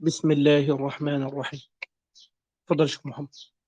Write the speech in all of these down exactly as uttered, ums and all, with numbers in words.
بسم الله الرحمن الرحيم. تفضل يا شيخ محمد.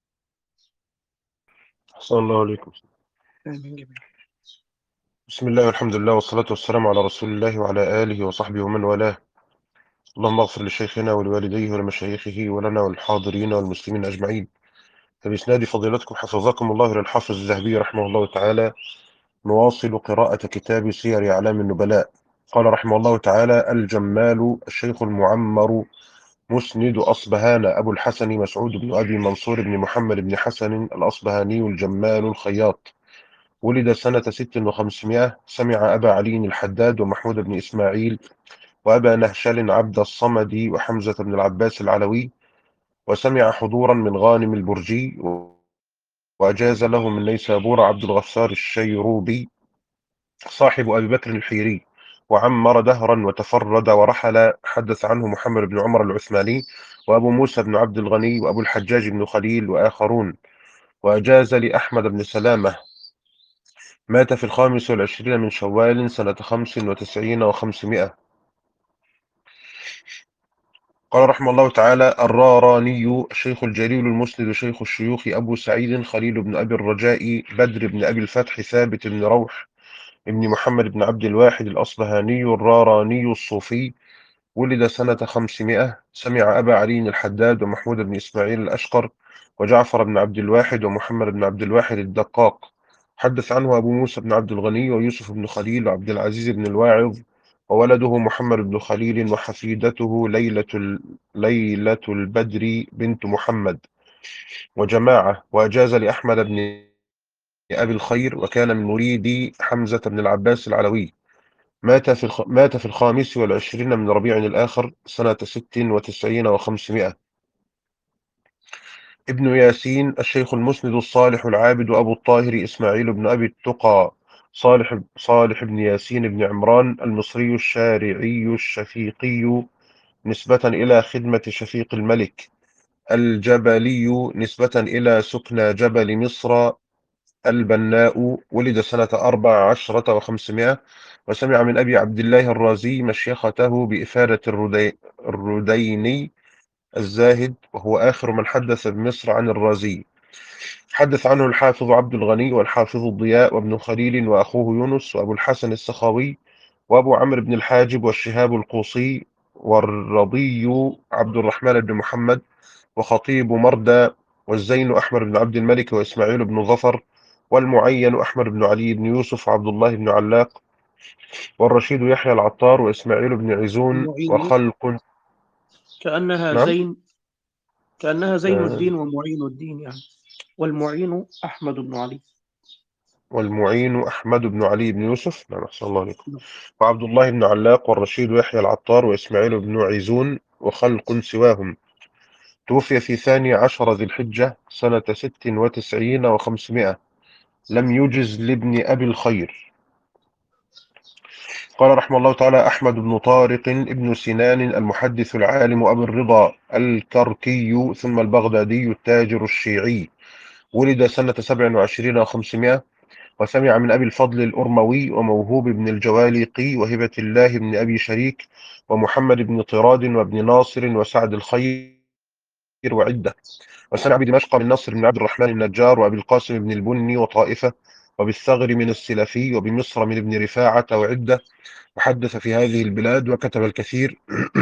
أحسن الله عليكم. آمين جميعا. بسم الله والحمد لله والصلاة والسلام على رسول الله وعلى آله وصحبه ومن والاه. اللهم اغفر لشيخنا ولوالديه ولمشايخه ولنا والحاضرين والمسلمين أجمعين. فبإسناد فضيلتكم حفظكم الله إلى الحافظ الذهبي رحمه الله تعالى، نواصل قراءة كتاب سير أعلام النبلاء. قال رحمه الله تعالى: الجمال الشيخ المعمر مسند أصبهان أبو الحسن مسعود بن أبي منصور بن محمد بن حسن الأصبهاني الجمال الخياط، ولد سنة ست وخمسمائة. سمع أبا علي الحداد ومحمود بن إسماعيل وأبا نهشل عبد الصمد وحمزة بن العباس العلوي، وسمع حضورا من غانم البرجي، وأجاز له من نيسابور عبد الغفار الشيروبي صاحب أبي بكر الحيري، وعمر دهرا وتفرد ورحل. حدث عنه محمد بن عمر العثماني وأبو موسى بن عبد الغني وأبو الحجاج بن خليل وآخرون. وأجاز لأحمد بن سلامة، مات في الخامس والعشرين من شوال سنة خمس وتسعين وخمسمائة. قال رحمه الله تعالى: الراراني الشيخ الجليل المسند شيخ الشيوخ أبو سعيد خليل بن أبي الرجاء بدر بن أبي الفتح ثابت بن روح بن محمد بن عبد الواحد الأصبهاني الراراني الصوفي، ولد سنة خمسمائة. سمع أبا علي الحداد ومحمود بن إسماعيل الأشقر وجعفر بن عبد الواحد ومحمد بن عبد الواحد الدقاق. حدث عنه أبو موسى بن عبد الغني ويوسف بن خليل وعبد العزيز بن الواعظ، وولده محمد بن خليل وحفيدته ليلة ال... ليلة البدر بنت محمد وجماعة. وأجاز لأحمد بن أبي الخير، وكان من مريدي حمزة بن العباس العلوي. مات في الخ... مات في الخامس والعشرين من ربيع الآخر سنة ست وتسعين وخمسمائة. ابن ياسين الشيخ المسند الصالح العابد أبو الطاهر إسماعيل بن أبي التقى صالح صالح بن ياسين بن عمران المصري الشارعي الشفيقي نسبة إلى خدمة شفيق الملك، الجبلي نسبة إلى سكنى جبل مصر البناء. ولد سنة أربع عشرة وخمسمائة. وسمع من أبي عبد الله الرازي مشيخته بإفادة الردي الرديني الزاهد، وهو آخر من حدث بمصر عن الرازي. حدث عنه الحافظ عبد الغني والحافظ الضياء وابن خليل وأخوه يونس وأبو الحسن السخاوي وأبو عمرو بن الحاجب والشهاب القوصي والرضي عبد الرحمن بن محمد وخطيب مردى والزين أحمد بن عبد الملك وإسماعيل بن ظفر والمعين أحمد بن علي بن يوسف وعبد الله بن علاق والرشيد يحيى العطار وإسماعيل بن عزون المعين وخلق. كأنها نعم. زين كأنها زين آه، الدين ومعين الدين يعني. والمعين أحمد بن علي. والمعين أحمد بن علي بن يوسف. نعم، أحسن الله عليكم. وعبد الله بن علاق والرشيد يحيى العطار وإسماعيل بن عزون وخلق سواهم. توفي في ثاني عشر ذي الحجة سنة ست وتسعين وخمسمائة. لم يجز لابن أبي الخير. قال رحمه الله تعالى: أحمد بن طارق ابن سنان المحدث العالم أبو الرضا الكركي ثم البغدادي التاجر الشيعي، ولد سنة سبع وعشرين وخمسمائة. وسمع من أبي الفضل الأرموي وموهوب بن الجوالقي وهبة الله بن أبي شريك ومحمد بن طراد وابن ناصر وسعد الخير وعدة. وسمع بدمشق من نصر بن عبد الرحمن النجار وأبي القاسم بن البني وطائفة، وبالثغر من السلفي، وبمصر من ابن رفاعة وعدة. وحدث في هذه البلاد وكتب الكثير.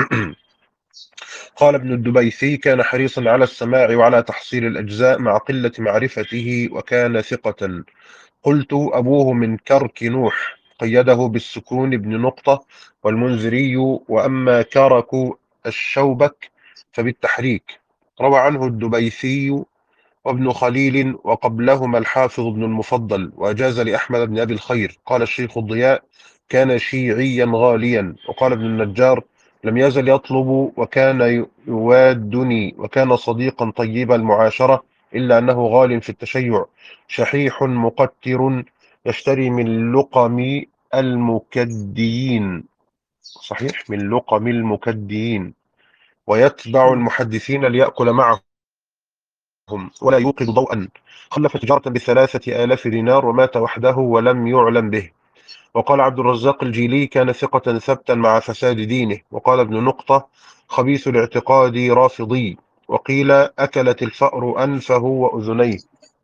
قال ابن الدبيثي: كان حريصا على السماع وعلى تحصيل الأجزاء مع قلة معرفته، وكان ثقة. قلت: أبوه من كرك نوح، قيده بالسكون ابن نقطة والمنذري، وأما كرك الشوبك فبالتحريك. روى عنه الدبيثي وابن خليل، وقبلهما الحافظ ابن المفضل. وأجاز لأحمد بن أبي الخير. قال الشيخ الضياء: كان شيعيا غاليا. وقال ابن النجار: لم يزل يطلب وكان يوادني، وكان صديقا طيب المعاشرة، إلا أنه غال في التشيع، شحيح مقتر، يشتري من لقم المكديين. صحيح، من لقم المكديين، ويتبع نعم. المحدثين ليأكل معهم ولا يوقد ضوءا. خلف تجارة بثلاثة آلاف دينار، ومات وحده ولم يعلم به. وقال عبد الرزاق الجيلي: كان ثقة ثبتا مع فساد دينه. وقال ابن نقطة: خبيث الاعتقاد رافضي، وقيل أكلت الفأر أنفه وأذنيه.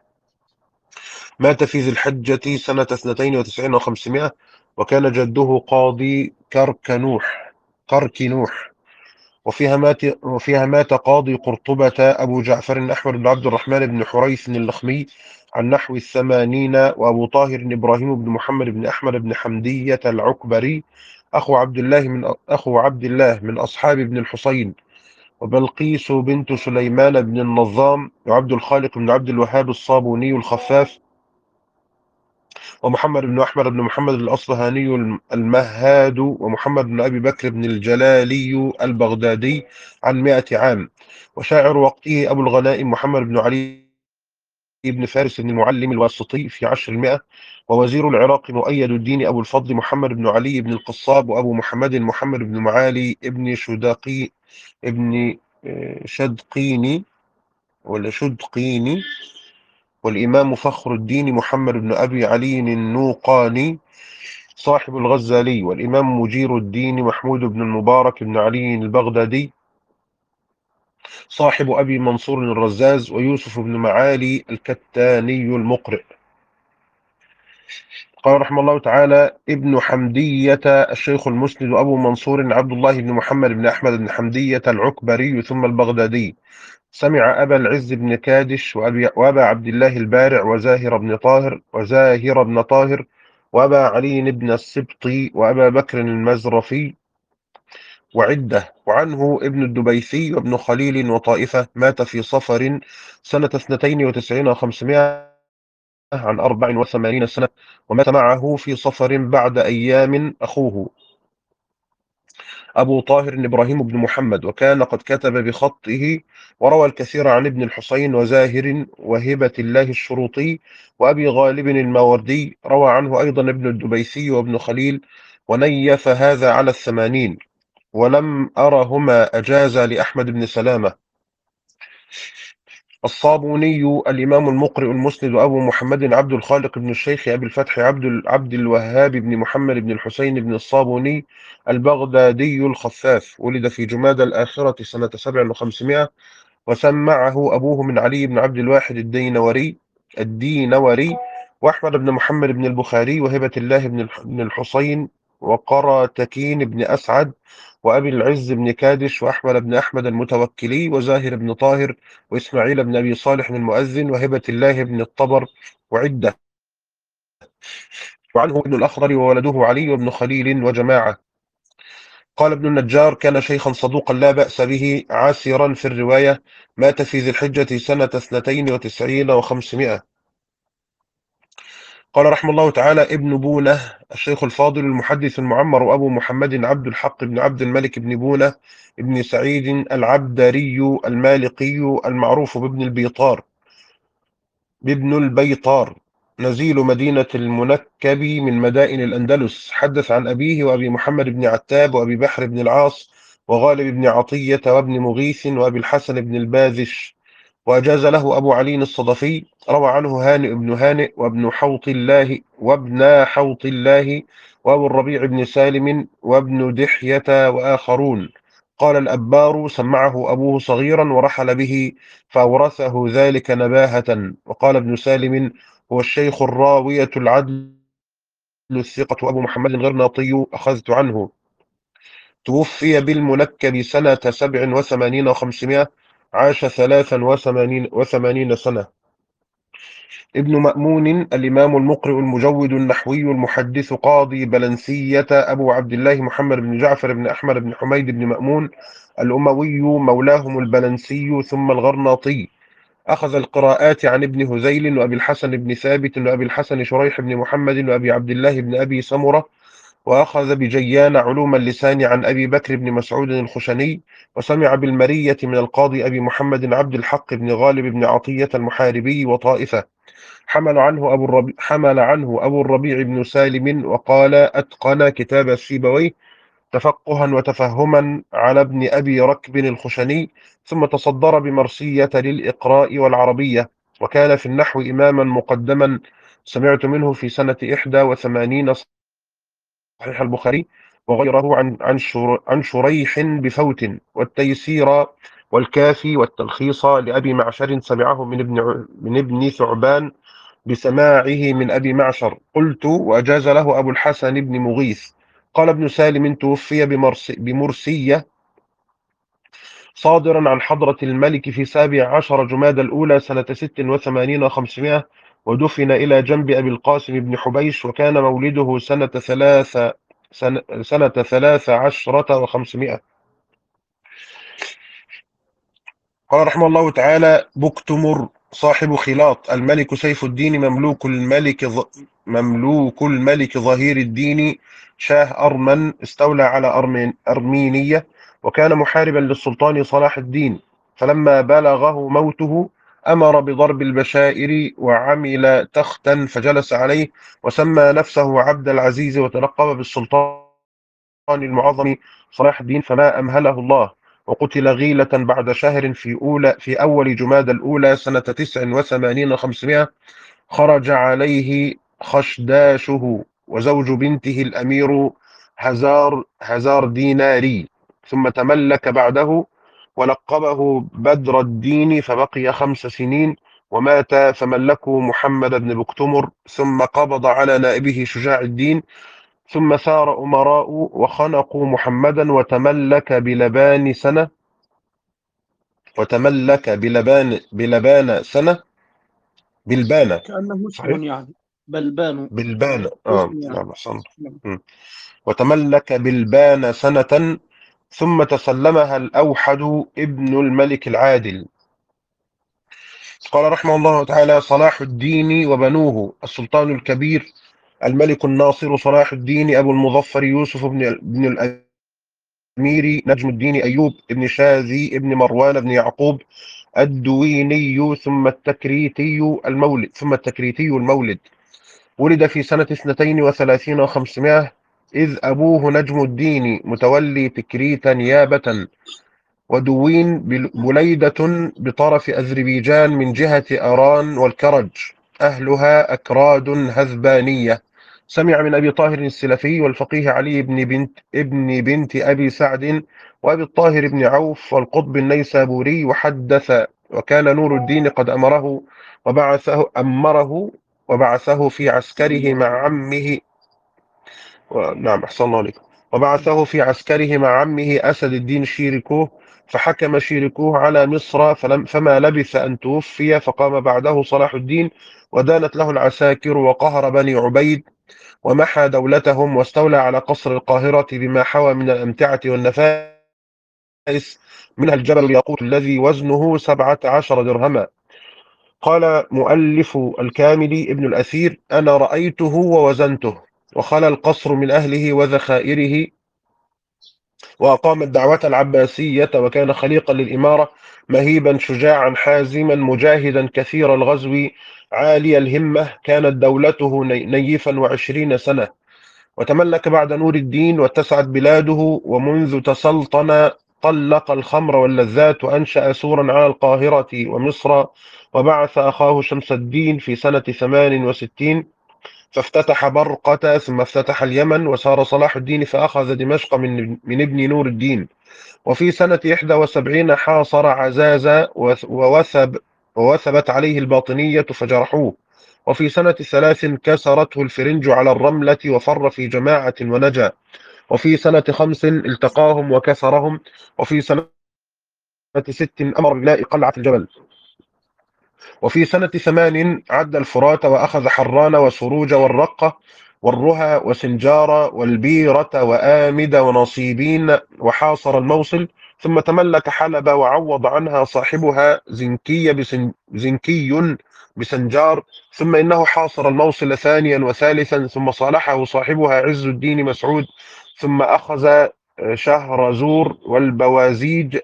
مات في ذي الحجة سنة اثنتين وتسعين وخمسمائة، وكان جده قاضي كركنوح كركنوح وفيها مات وفيها مات قاضي قرطبة أبو جعفر أحمد بن عبد الرحمن بن حريث اللخمي عن نحو الثمانين، وأبو طاهر إبراهيم بن محمد بن أحمد بن حمدية العكبري أخو عبد الله من أخو عبد الله من أصحاب ابن الحسين، وبلقيس بنت سليمان بن النظام، وعبد الخالق بن عبد الوهاب الصابوني الخفاف، ومحمد بن أحمد بن محمد الأصبهاني المهاد، ومحمد بن أبي بكر بن الجلالي البغدادي عن مائة عام، وشاعر وقته أبو الغنائم محمد بن علي بن فارس بن المعلم الواسطي في عشر المئة، ووزير العراق مؤيد الدين أبو الفضل محمد بن علي بن القصاب، وأبو محمد محمد بن معالي ابن شدقي ابن آه، شدقيني ولا شدقيني، والإمام فخر الدين محمد بن أبي علي النوقاني صاحب الغزالي، والإمام مجير الدين محمود بن المبارك بن علي البغدادي صاحب أبي منصور الرزاز، ويوسف بن معالي الكتاني المقرئ. قال رحمه الله تعالى: ابن حمدية الشيخ المسند أبو منصور عبد الله بن محمد بن أحمد بن حمدية العكبري ثم البغدادي، سمع أبا العز بن كادش وأبي وأبا عبد الله البارع وزاهر بن طاهر وزاهر بن طاهر وأبا علي بن السبطي وأبا بكر المزرفي وعدة، وعنه ابن الدبيثي وابن خليل وطائفة. مات في صفر سنة اثنتين وتسعين وخمسمائة عن أربع وثمانين سنة، ومات معه في صفر بعد أيام أخوه أبو طاهر إبراهيم بن محمد، وكان قد كتب بخطه، وروى الكثير عن ابن الحسين وزاهر وهبة الله الشروطي وأبي غالب الماوردي. روى عنه أيضا ابن الدبيثي وابن خليل، ونيف هذا على الثمانين، ولم أرهما أجاز لأحمد بن سلامة. الصابوني الإمام المقرئ المسند أبو محمد عبد الخالق بن الشيخ أبي الفتح عبد عبد الوهاب بن محمد بن الحسين بن الصابوني البغدادي الخفاف، ولد في جمادى الآخرة سنة سبع وخمسمائة، وسمعه أبوه من علي بن عبد الواحد الدينوري الدينوري وأحمد بن محمد بن البخاري وهبة الله بن الحسين وقراتكين بن أسعد وأبي العز بن كادش وأحمد بن أحمد المتوكلي وزاهر بن طاهر وإسماعيل بن أبي صالح المؤذن وهبة الله بن الطبر وعدة. وعنه ابن الأخضر وولده علي وابن خليل وجماعة. قال ابن النجار: كان شيخا صدوقا لا بأس به، عاسرا في الرواية. مات في ذي الحجة سنة اثنتين وتسعين وخمسمائة. قال رحمه الله تعالى: ابن بونة الشيخ الفاضل المحدث المعمر أبو محمد عبد الحق بن عبد الملك بن بونة ابن سعيد العبدري المالقي المعروف بابن البيطار بابن البيطار نزيل مدينة المنكب من مدائن الأندلس. حدث عن أبيه وأبي محمد بن عتاب وأبي بحر بن العاص وغالب بن عطية وابن مغيث وأبي الحسن بن الباذش، وأجاز له أبو علي الصدفي. روى عنه هانئ بن هانئ وابن حوط الله وابن حوط الله وأبو الربيع بن سالم وابن دحية وآخرون. قال الأبار: سمعه أبوه صغيرا ورحل به فأورثه ذلك نباهة. وقال ابن سالم: هو الشيخ الراوية العدل الثقة أبو محمد الغرناطي، أخذت عنه. توفي بالمنكب سنة سبع وثمانين وخمسمائة، عاش ثلاثا وثمانين, وثمانين سنة. ابن مأمون الإمام المقرئ المجود النحوي المحدث قاضي بلنسية أبو عبد الله محمد بن جعفر بن أحمد بن حميد بن مأمون الأموي، مولاهم البلنسي ثم الغرناطي. أخذ القراءات عن ابن هذيل وأبي الحسن بن ثابت وأبي الحسن شريح بن محمد وأبي عبد الله بن أبي سمرة، وأخذ بجيان علوم اللسان عن أبي بكر بن مسعود الخشني، وسمع بالمرية من القاضي أبي محمد عبد الحق بن غالب بن عطية المحاربي وطائفة. حمل عنه أبو الربيع, حمل عنه أبو الربيع بن سالم، وقال: أتقن كتاب السيبويه تفقها وتفهما على ابن أبي ركب الخشني، ثم تصدر بمرسية للإقراء والعربية، وكان في النحو إماما مقدما. سمعت منه في سنة إحدى وثمانين صحيح البخاري، وغيره عن عن شر- عن شريح بفوت، والتيسير والكافي والتلخيص لأبي معشر سمعه من ابن ع- من ابن ثعبان بسماعه من أبي معشر. قلت: وأجاز له أبو الحسن بن مغيث. قال ابن سالم: توفي بمرس بمرسية صادرا عن حضرة الملك في سابع عشر جماد الأولى سنة ست وثمانين وخمسمائة، ودفن إلى جنب أبي القاسم بن حبيش، وكان مولده سنة ثلاث سنة, سنة ثلاث عشرة وخمسمائة. قال رحمه الله تعالى: بكتمر صاحب خلاط الملك سيف الدين مملوك الملك ظ... مملوك الملك ظهير الدين شاه أرمن، استولى على أرمين... أرمينية، وكان محاربا للسلطان صلاح الدين. فلما بلغه موته أمر بضرب البشائر وعمل تختا فجلس عليه، وسمى نفسه عبد العزيز، وتلقب بالسلطان المعظم صلاح الدين، فما أمهله الله، وقتل غيلة بعد شهر في أولى في أول جماد الأولى سنة تسع وثمانين وخمسمائة. خرج عليه خشداشه وزوج بنته الأمير هزار هزار ديناري، ثم تملك بعده ولقبه بدر الدين، فبقي خمس سنين ومات، فملكه محمد بن بكتمر، ثم قبض على نائبه شجاع الدين، ثم ثار أمراء وخنقوا محمدا، وتملك بلبان سنة وتملك بلبان بلبان سنة بلبانة. كأنه صحيح؟ اسم يعني، بلبان بلبانة، اه اسم يعني. نعم أحسنت. نعم. م. وتملك بلبان سنة، ثم تسلمها الأوحد ابن الملك العادل. قال رحمه الله تعالى: صلاح الدين وبنوه: السلطان الكبير الملك الناصر صلاح الدين أبو المظفر يوسف بن بن الأمير نجم الدين أيوب بن شاذي بن مروان بن يعقوب الدويني، ثم التكريتي المولد ثم التكريتي المولد. ولد في سنة اثنتين وثلاثين وخمسمائة، إذ أبوه نجم الدين متولي تكريت نيابة، ودوين بل- بليدة بطرف أذربيجان من جهة أران والكرج، أهلها أكراد هذبانية. سمع من أبي طاهر السلفي والفقيه علي بن بنت ابن بنت أبي سعد وأبي الطاهر بن عوف والقطب النيسابوري، وحدث. وكان نور الدين قد أمره وبعثه أمره وبعثه في عسكره مع عمه و- نعم أحسن الله عليكم. وبعثه في عسكره مع عمه أسد الدين شيركوه، فحكم شيركوه على مصر، فلم فما لبث أن توفي، فقام بعده صلاح الدين، ودانت له العساكر، وقهر بني عبيد، ومحى دولتهم، واستولى على قصر القاهرة بما حوى من الأمتعة والنفائس، منها الجبل الياقوت الذي وزنه سبعة عشر درهما. قال مؤلف الكامل ابن الأثير: أنا رأيته ووزنته، وخلا القصر من أهله وذخائره، وأقام الدعوة العباسية، وكان خليقا للإمارة، مهيبا شجاعا حازما مجاهدا كثير الغزو عالي الهمة. كانت دولته ني- نيفا وعشرين سنة، وتملك بعد نور الدين واتسعت بلاده، ومنذ تسلطن طلق الخمر واللذات، وأنشأ سورا على القاهرة ومصر، وبعث أخاه شمس الدين في سنة ثمان وستين، فافتتح برقة، ثم افتتح اليمن، وسار صلاح الدين فأخذ دمشق من من ابن نور الدين. وفي سنة إحدى وسبعين حاصر عزازة، وث- ووثب ووثبت عليه الباطنية فجرحوه. وفي سنة ثلاث كسرته الفرنج على الرملة، وفر في جماعة ونجا. وفي سنة خمس التقاهم وكسرهم. وفي سنة ست أمر بناء قلعة الجبل. وفي سنة ثمان عد الفرات، وأخذ حران وسروج والرقة والرها وسنجار والبيرة وآمد ونصيبين، وحاصر الموصل. ثم تملك حلب، وعوض عنها صاحبها زنكي بسن زنكي بسنجار. ثم إنه حاصر الموصل ثانيا وثالثا، ثم صالحه صاحبها عز الدين مسعود. ثم أخذ شهرزور والبوازيج.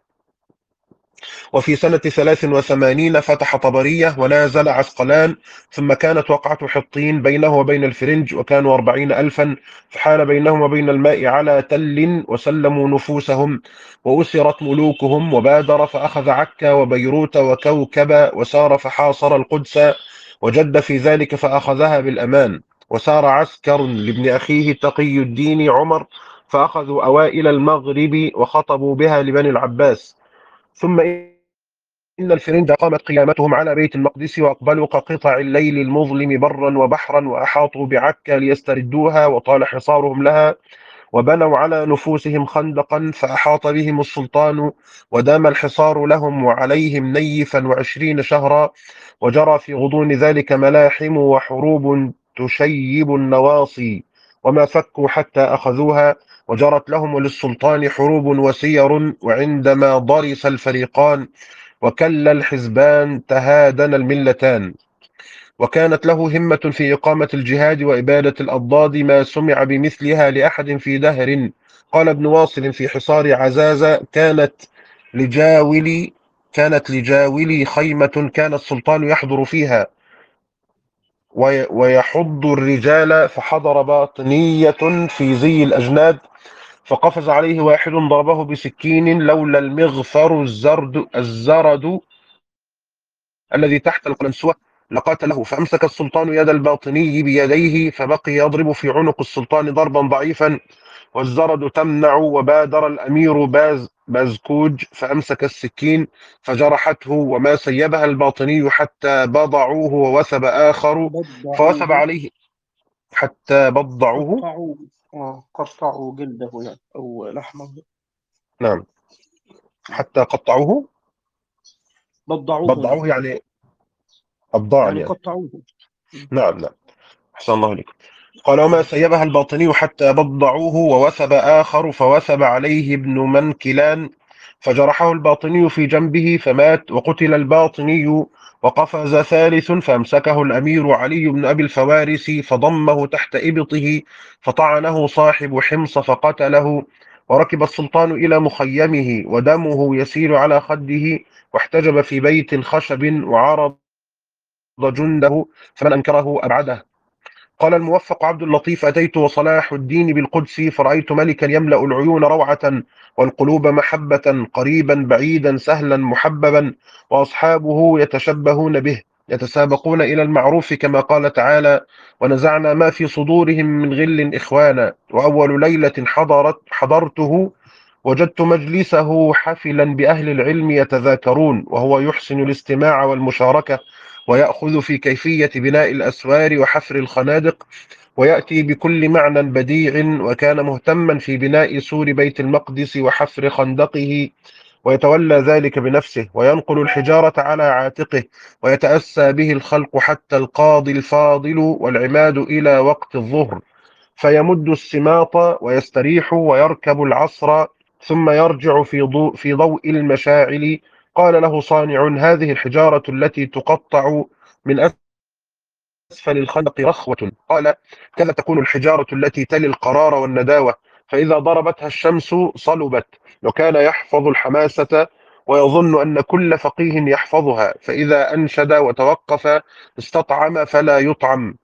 وفي سنة ثلاث وثمانين فتح طبرية ونازل عسقلان. ثم كانت وقعة حطين بينه وبين الفرنج، وكانوا أربعين ألفا، فحال بينهم وبين الماء على تل، وسلموا نفوسهم، وأسرت ملوكهم. وبادر فأخذ عكا وبيروت وكوكب، وسار فحاصر القدس، وجد في ذلك فأخذها بالأمان. وسار عسكر لابن أخيه تقي الدين عمر، فأخذوا أوائل المغرب وخطبوا بها لبني العباس. ثم إن الفرنج قامت قيامتهم على بيت المقدس، وأقبلوا كقطع الليل المظلم برا وبحرا، وأحاطوا بعكا ليستردوها، وطال حصارهم لها، وبنوا على نفوسهم خندقا فأحاط بهم السلطان، ودام الحصار لهم وعليهم نيفا وعشرين شهرا، وجرى في غضون ذلك ملاحم وحروب تشيب النواصي، وما فكوا حتى أخذوها، وجرت لهم وللسلطان حروب وسير، وعندما ضرس الفريقان وكل الحزبان تهادن الملتان. وكانت له همة في إقامة الجهاد وإبادة الأضداد، ما سمع بمثلها لأحد في دهر. قال ابن واصل في حصار عزازة: كانت لجاولي كانت لجاولي خيمة، كان السلطان يحضر فيها وي- ويحض الرجال، فحضر باطنية في زي الأجناد، فقفز عليه واحد ضربه بسكين، لولا المغفر الزرد الزرد الذي تحت القلنسوة لقاتله، فأمسك السلطان يد الباطني بيديه، فبقي يضرب في عنق السلطان ضربا ضعيفا، والزرد تمنع، وبادر الأمير باز بازكوج فأمسك السكين فجرحته، وما سيبها الباطني حتى بضعوه ووثب آخر فوثب بضعوه. عليه حتى بضعوه. قطعوا آه قطعوا جلده يعني أو لحمه. نعم، حتى قطعوه. بضعوه يعني بضعوه يعني الضعن يعني يعني. قطعوه. نعم نعم، أحسن الله عليكم. قال: وما سيبها الباطني حتى بضعوه، ووثب آخر فوثب عليه ابن منكلان فجرحه الباطني في جنبه فمات، وقتل الباطني. وقفز ثالث فأمسكه الأمير علي بن أبي الفوارس فضمه تحت إبطه، فطعنه صاحب حمص فقتله. وركب السلطان إلى مخيمه ودمه يسيل على خده، واحتجب في بيت خشب وعرض جنده، فمن أنكره أبعده. قال الموفق عبد اللطيف: أتيت وصلاح الدين بالقدس، فرأيت ملكا يملأ العيون روعة والقلوب محبة، قريبا بعيدا سهلا محببا، وأصحابه يتشبهون به، يتسابقون إلى المعروف، كما قال تعالى: ونزعنا ما في صدورهم من غل إخوانا. وأول ليلة حضرت حضرته وجدت مجلسه حفلا بأهل العلم يتذاكرون، وهو يحسن الاستماع والمشاركة، ويأخذ في كيفية بناء الأسوار وحفر الخنادق، ويأتي بكل معنى بديع، وكان مهتما في بناء سور بيت المقدس وحفر خندقه، ويتولى ذلك بنفسه، وينقل الحجارة على عاتقه، ويتأسى به الخلق حتى القاضي الفاضل والعماد إلى وقت الظهر، فيمد السماط ويستريح ويركب العصر، ثم يرجع في ضوء في ضوء المشاعل. قال له صانع: هذه الحجارة التي تقطع من أسفل الخندق رخوة. قال: كذا تكون الحجارة التي تلي القرار والنداوة، فإذا ضربتها الشمس صلبت. وكان يحفظ الحماسة ويظن أن كل فقيه يحفظها، فإذا أنشد وتوقف استطعم فلا يطعم.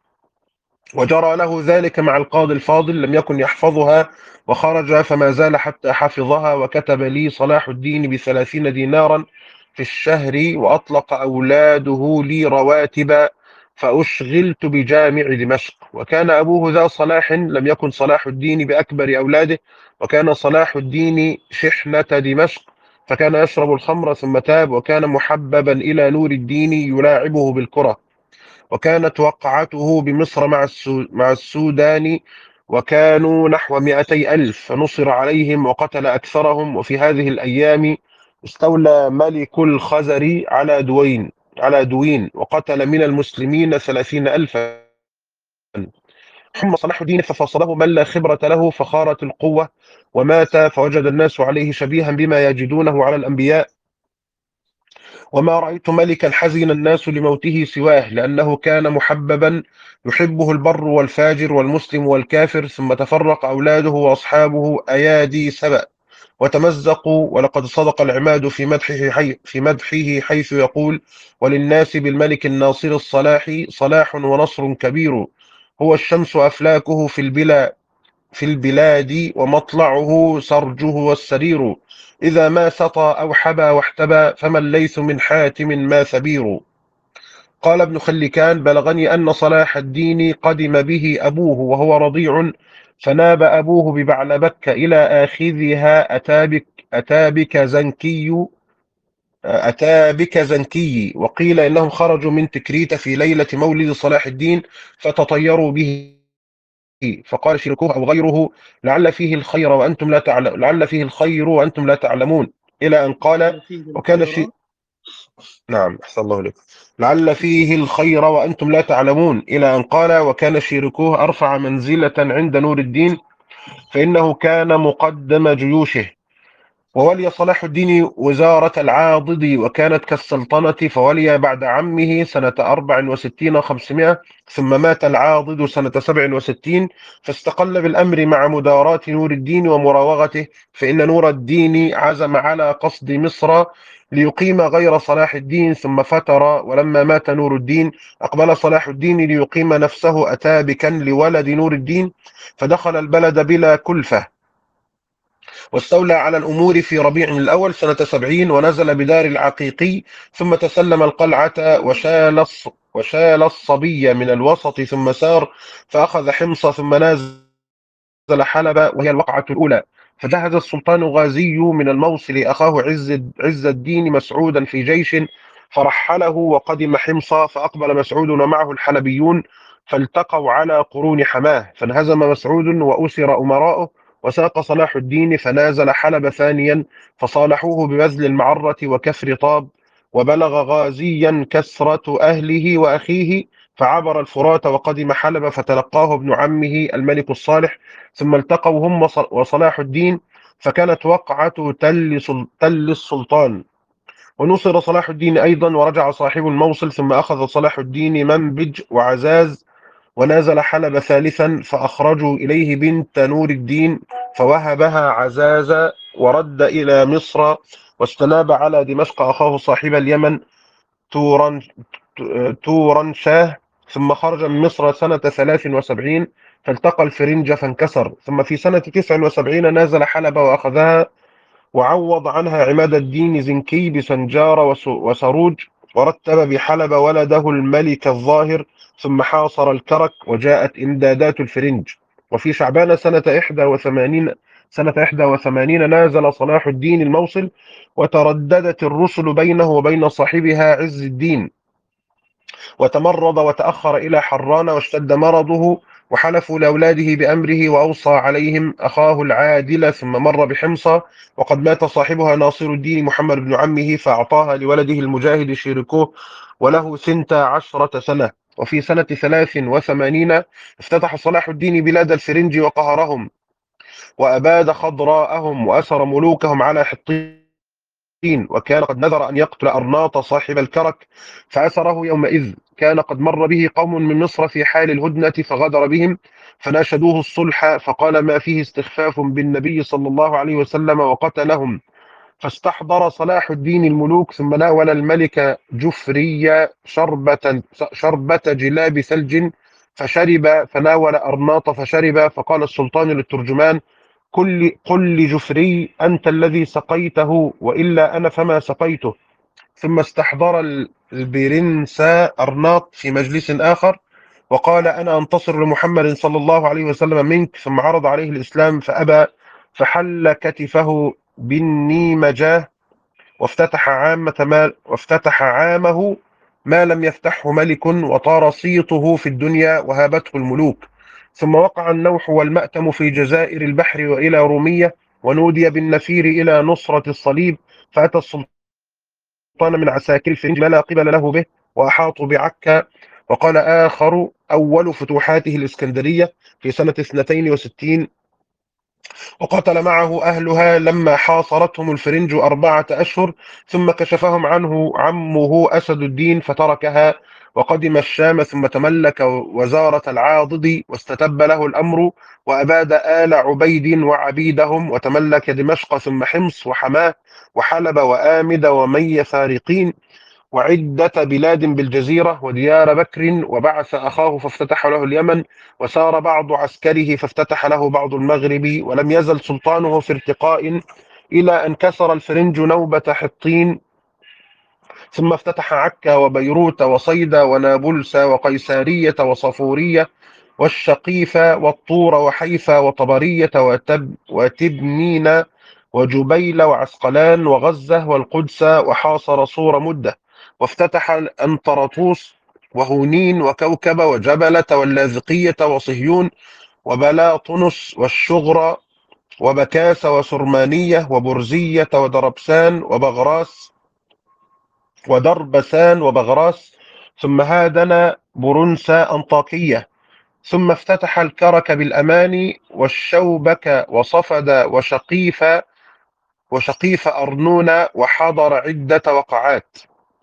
وجرى له ذلك مع القاضي الفاضل، لم يكن يحفظها وخرج فما زال حتى حفظها. وكتب لي صلاح الدين بثلاثين دينارا في الشهر، وأطلق أولاده لي رواتب، فأشغلت بجامع دمشق. وكان أبوه ذا صلاح، لم يكن صلاح الدين بأكبر أولاده، وكان صلاح الدين شحنة دمشق، فكان يشرب الخمر ثم تاب، وكان محببا إلى نور الدين يلاعبه بالكرة. وكانت وقعته بمصر مع السو- مع السودان، وكانوا نحو مئتي ألف، فنصر عليهم وقتل أكثرهم. وفي هذه الأيام استولى ملك الخزر على دوين على دوين وقتل من المسلمين ثلاثين ألفا. ثم صلاح الدين ففاصله من لا خبرة له، فخارت القوة ومات، فوجد الناس عليه شبيها بما يجدونه على الأنبياء. وما رأيت ملكا حزن الناس لموته سواه، لأنه كان محببا يحبه البر والفاجر والمسلم والكافر. ثم تفرق أولاده وأصحابه أيادي سبأ وتمزقوا. ولقد صدق العماد في مدحه حي في مدحه حيث يقول: وللناس بالملك الناصر الصلاح صلاح ونصر كبير، هو الشمس أفلاكه في البلا في البلاد، ومطلعه سرجه والسرير، إذا ما سطى أو حبى واحتبى، فما الليث من حاتم ما ثبير. قال ابن خلكان: بلغني أن صلاح الدين قدم به أبوه وهو رضيع، فناب أبوه ببعلبك إلى آخذها أتابك أتابك زنكي أتابك زنكي. وقيل إنهم خرجوا من تكريت في ليلة مولد صلاح الدين فتطيروا به، فقال شركوه أو غيره: لعل فيه الخير وأنتم لا تعلم لعل فيه الخير وأنتم لا تعلمون، إلى أن قال: وكان شيء نعم أحسن الله إليك لعل فيه الخير وأنتم لا تعلمون، إلى أن قال: وكان شركوه أرفع منزلة عند نور الدين، فإنه كان مقدم جيوشه. وولي صلاح الدين وزارة العاضد وكانت كالسلطنة، فولي بعد عمه سنة أربع وستين وخمسمائة، ثم مات العاضد سنة سبع وستين، فاستقل بالأمر مع مداراة نور الدين ومراوغته، فإن نور الدين عزم على قصد مصر ليقيم غير صلاح الدين، ثم فتر، ولما مات نور الدين أقبل صلاح الدين ليقيم نفسه أتابكا لولد نور الدين، فدخل البلد بلا كلفة، واستولى على الأمور في ربيع الأول سنة سبعين، ونزل بدار العقيقي، ثم تسلم القلعة وشال الص- وشال الصبي من الوسط، ثم سار فأخذ حمص، ثم نازل حلب وهي الوقعة الأولى. فجهز السلطان غازي من الموصل أخاه عز عز الدين مسعودا في جيش، فرحله وقدم حمص، فأقبل مسعود ومعه الحلبيون، فالتقوا على قرون حماه، فانهزم مسعود وأسر أمراؤه، وساق صلاح الدين فنازل حلب ثانيا، فصالحوه ببذل المعرة وكسر طاب، وبلغ غازيا كسرة أهله وأخيه، فعبر الفرات وقدم حلب، فتلقاه ابن عمه الملك الصالح، ثم التقوا هم وص- وصلاح الدين، فكانت وقعة تل سل- تل السلطان. ونصر صلاح الدين أيضا، ورجع صاحب الموصل، ثم أخذ صلاح الدين منبج وعزاز، ونازل حلب ثالثا، فأخرجوا إليه بنت نور الدين، فوهبها عزاز، ورد إلى مصر، واستناب على دمشق أخاه صاحب اليمن توران توران شاه، ثم خرج من مصر سنة ثلاث وسبعين، فالتقى الفرنج فانكسر، ثم في سنة تسع وسبعين نازل حلب وأخذها، وعوض عنها عماد الدين زنكي بسنجار وس- وسروج، ورتب بحلب ولده الملك الظاهر، ثم حاصر الكرك، وجاءت إمدادات الفرنج. وفي شعبان سنة إحدى وثمانين سنة إحدى وثمانين نازل صلاح الدين الموصل، وترددت الرسل بينه وبين صاحبها عز الدين، وتمرض وتأخر إلى حران، واشتد مرضه، وحلفوا لأولاده بأمره، وأوصى عليهم أخاه العادل، ثم مر بحمصة، وقد مات صاحبها ناصر الدين محمد بن عمه، فأعطاها لولده المجاهد شيركوه، وله ثنتا عشرة سنة. وفي سنة ثلاث وثمانين افتتح صلاح الدين بلاد الفرنج وقهرهم، وأباد خضراءهم، وأسر ملوكهم على حطين، وكان قد نذر أن يقتل أرناط صاحب الكرك، فأسره يومئذ. كان قد مر به قوم من مصر في حال الهدنة، فغدر بهم، فناشدوه الصلح، فقال: ما فيه استخفاف بالنبي صلى الله عليه وسلم، وقتلهم. فاستحضر صلاح الدين الملوك، ثم ناول الملك جفري شربة شربة جلاب ثلج فشرب، فناول أرناط فشرب، فقال السلطان للترجمان: قل قل لجفري: أنت الذي سقيته، وإلا أنا فما سقيته. ثم استحضر ال- البرنس أرناط في مجلس آخر، وقال: أنا أنتصر لمحمد صلى الله عليه وسلم منك، ثم عرض عليه الإسلام فأبى، فحل كتفه بالنيمجاه، وافتتح عامة ما وافتتح عامه ما لم يفتحه ملك، وطار صيته في الدنيا وهابته الملوك. ثم وقع النوح والمأتم في جزائر البحر وإلى رومية، ونودي بالنفير إلى نصرة الصليب، فأتى السلطان من عساكر الفرنج ما لا قبل له به، وأحاطوا بعكا. وقال آخر: أول فتوحاته الإسكندرية في سنة اثنتين وستين، وقتل معه أهلها لما حاصرتهم الفرنج أربعة أشهر، ثم كشفهم عنه عمه أسد الدين فتركها، وقدم الشام، ثم تملك وزارة العاضد، واستتب له الأمر، وأباد آل عبيد وعبيدهم، وتملك دمشق، ثم حمص وحماه وحلب وآمد ومي فارقين، وعدة بلاد بالجزيرة وديار بكر، وبعث أخاه فافتتح له اليمن، وسار بعض عسكره فافتتح له بعض المغرب، ولم يزل سلطانه في ارتقاء، إلى أن كسر الفرنج نوبة حطين، ثم افتتح عكا وبيروت وصيدا ونابلس وقيسارية وصفورية والشقيفة والطور وحيفا وطبرية وتب وتبنين وجبيل وعسقلان وغزة والقدس، وحاصر صور مدة، وافتتح الأنطرطوس وهونين وكوكب وجبلة واللاذقية وصهيون وبلاطنس والشغر وبكاس وسرمانية وبرزية ودربسان وبغراس ودربسان وبغراس، ثم هادن برنسا أنطاكية، ثم افتتح الكرك بالأماني والشوبك وصفد وشقيف وشقيف أرنون، وحضر عدة وقعات.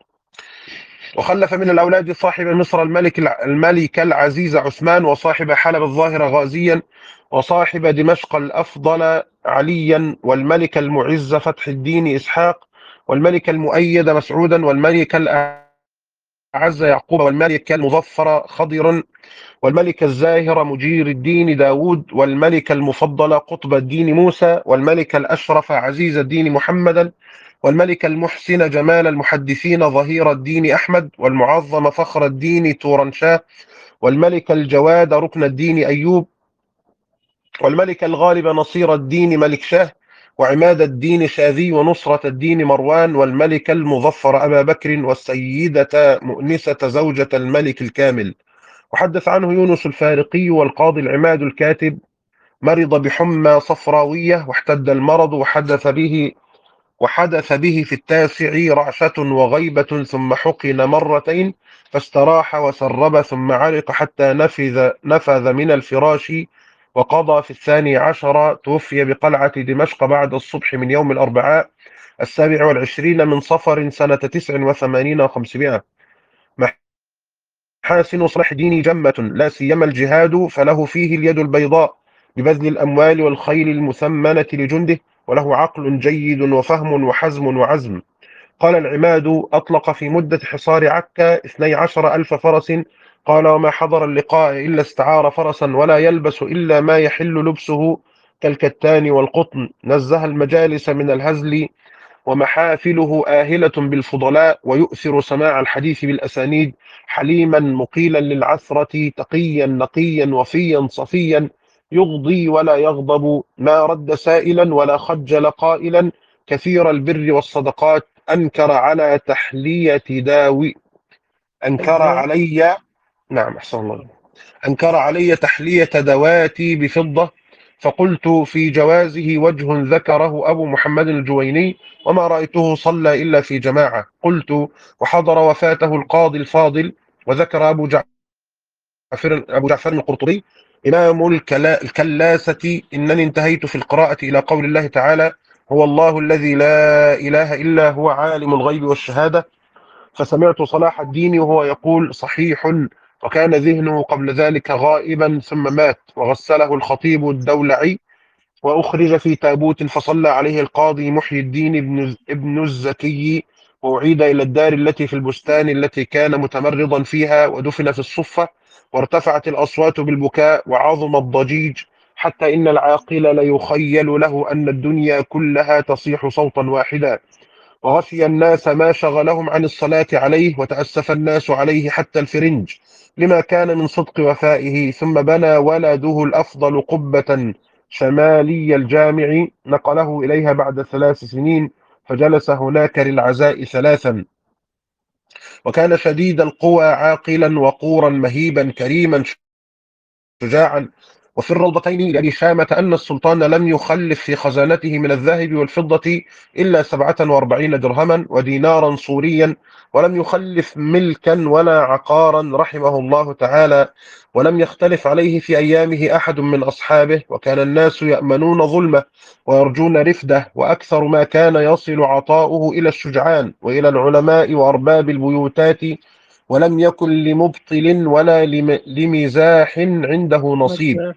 وخلف من الأولاد صاحب مصر الملك الملك العزيز عثمان، وصاحب حلب الظاهر غازيا، وصاحب دمشق الأفضل عليا، والملك المعز فتح الدين إسحاق، والملك المؤيد مسعودا، والملك الأعز يعقوب، والملك المظفر خضرا، والملك الزاهر مجير الدين داود، والملك المفضل قطب الدين موسى، والملك الأشرف عزيز الدين محمدا، والملك المحسن جمال المحدثين ظهير الدين أحمد، والمعظم فخر الدين تورنشاه، والملك الجواد ركن الدين أيوب، والملك الغالب نصير الدين ملك شاه، وعماد الدين شاذي، ونصرة الدين مروان، والملك المظفر أبا بكر، والسيدة مؤنسة زوجة الملك الكامل. وحدث عنه يونس الفارقي والقاضي العماد الكاتب: مرض بحمى صفراوية واحتد المرض، وحدث به وحدث به في التاسع رعشة وغيبة، ثم حقن مرتين فاستراح وسرب، ثم علق حتى نفذ نفذ من الفراش، وقضى في الثاني عشر. توفي بقلعة دمشق بعد الصبح من يوم الأربعاء السابع والعشرين من صفر سنة تسع وثمانين وخمسمائة. محاسن صلاح الدين جمة، لا سيما الجهاد، فله فيه اليد البيضاء ببذل الأموال والخيل المثمنة لجنده، وله عقل جيد وفهم وحزم وعزم. قال العماد: أطلق في مدة حصار عكا اثني عشر ألف فرس. قال: وما حضر اللقاء إلا استعار فرسا، ولا يلبس إلا ما يحل لبسه كالكتان والقطن. نزه المجالس من الهزل، ومحافله آهلة بالفضلاء، ويؤثر سماع الحديث بالأسانيد، حليما مقيلا للعثرة، تقيا نقيا وفيا صفيا، يغضي ولا يغضب، ما رد سائلا ولا خجل قائلا، كثير البر والصدقات. أنكر على تحلية داوي أنكر علي نعم أحسن الله أنكر علي تحلية دواتي بفضة، فقلت في جوازه وجه ذكره أبو محمد الجويني، وما رأيته صلى إلا في جماعة. قلت: وحضر وفاته القاضي الفاضل. وذكر أبو جعفر أبو جعفر القرطبي إمام الكلا الكلاسة: إنني انتهيت في القراءة إلى قول الله تعالى: هو الله الذي لا إله إلا هو عالم الغيب والشهادة، فسمعت صلاح الدين وهو يقول: صحيح، وكان ذهنه قبل ذلك غائبا ثم مات. وغسله الخطيب الدولعي، وأخرج في تابوت، فصلى عليه القاضي محي الدين ابن ابن الزكي، وأعيد إلى الدار التي في البستان التي كان متمرضا فيها، ودفن في الصفة. وارتفعت الأصوات بالبكاء، وعظم الضجيج، حتى إن العاقل ليخيل له أن الدنيا كلها تصيح صوتا واحدا. وغشي الناس ما شغلهم عن الصلاة عليه، وتأسف الناس عليه حتى الفرنج لما كان من صدق وفائه. ثم بنى ولده الأفضل قبة شمالي الجامع، نقله إليها بعد ثلاث سنين، فجلس هناك للعزاء ثلاثا. وكان شديد القوى، عاقلا وقورا مهيبا كريما شجاعا. وفي الروضتين لأبي شامة أن السلطان لم يخلف في خزانته من الذهب والفضة إلا سبعة وأربعين درهما ودينارا صوريا، ولم يخلف ملكا ولا عقارا رحمه الله تعالى، ولم يختلف عليه في أيامه أحد من أصحابه. وكان الناس يأمنون ظلمه ويرجون رفده، وأكثر ما كان يصل عطاؤه إلى الشجعان وإلى العلماء وأرباب البيوتات، ولم يكن لمبطل ولا لمزاح عنده نصيب.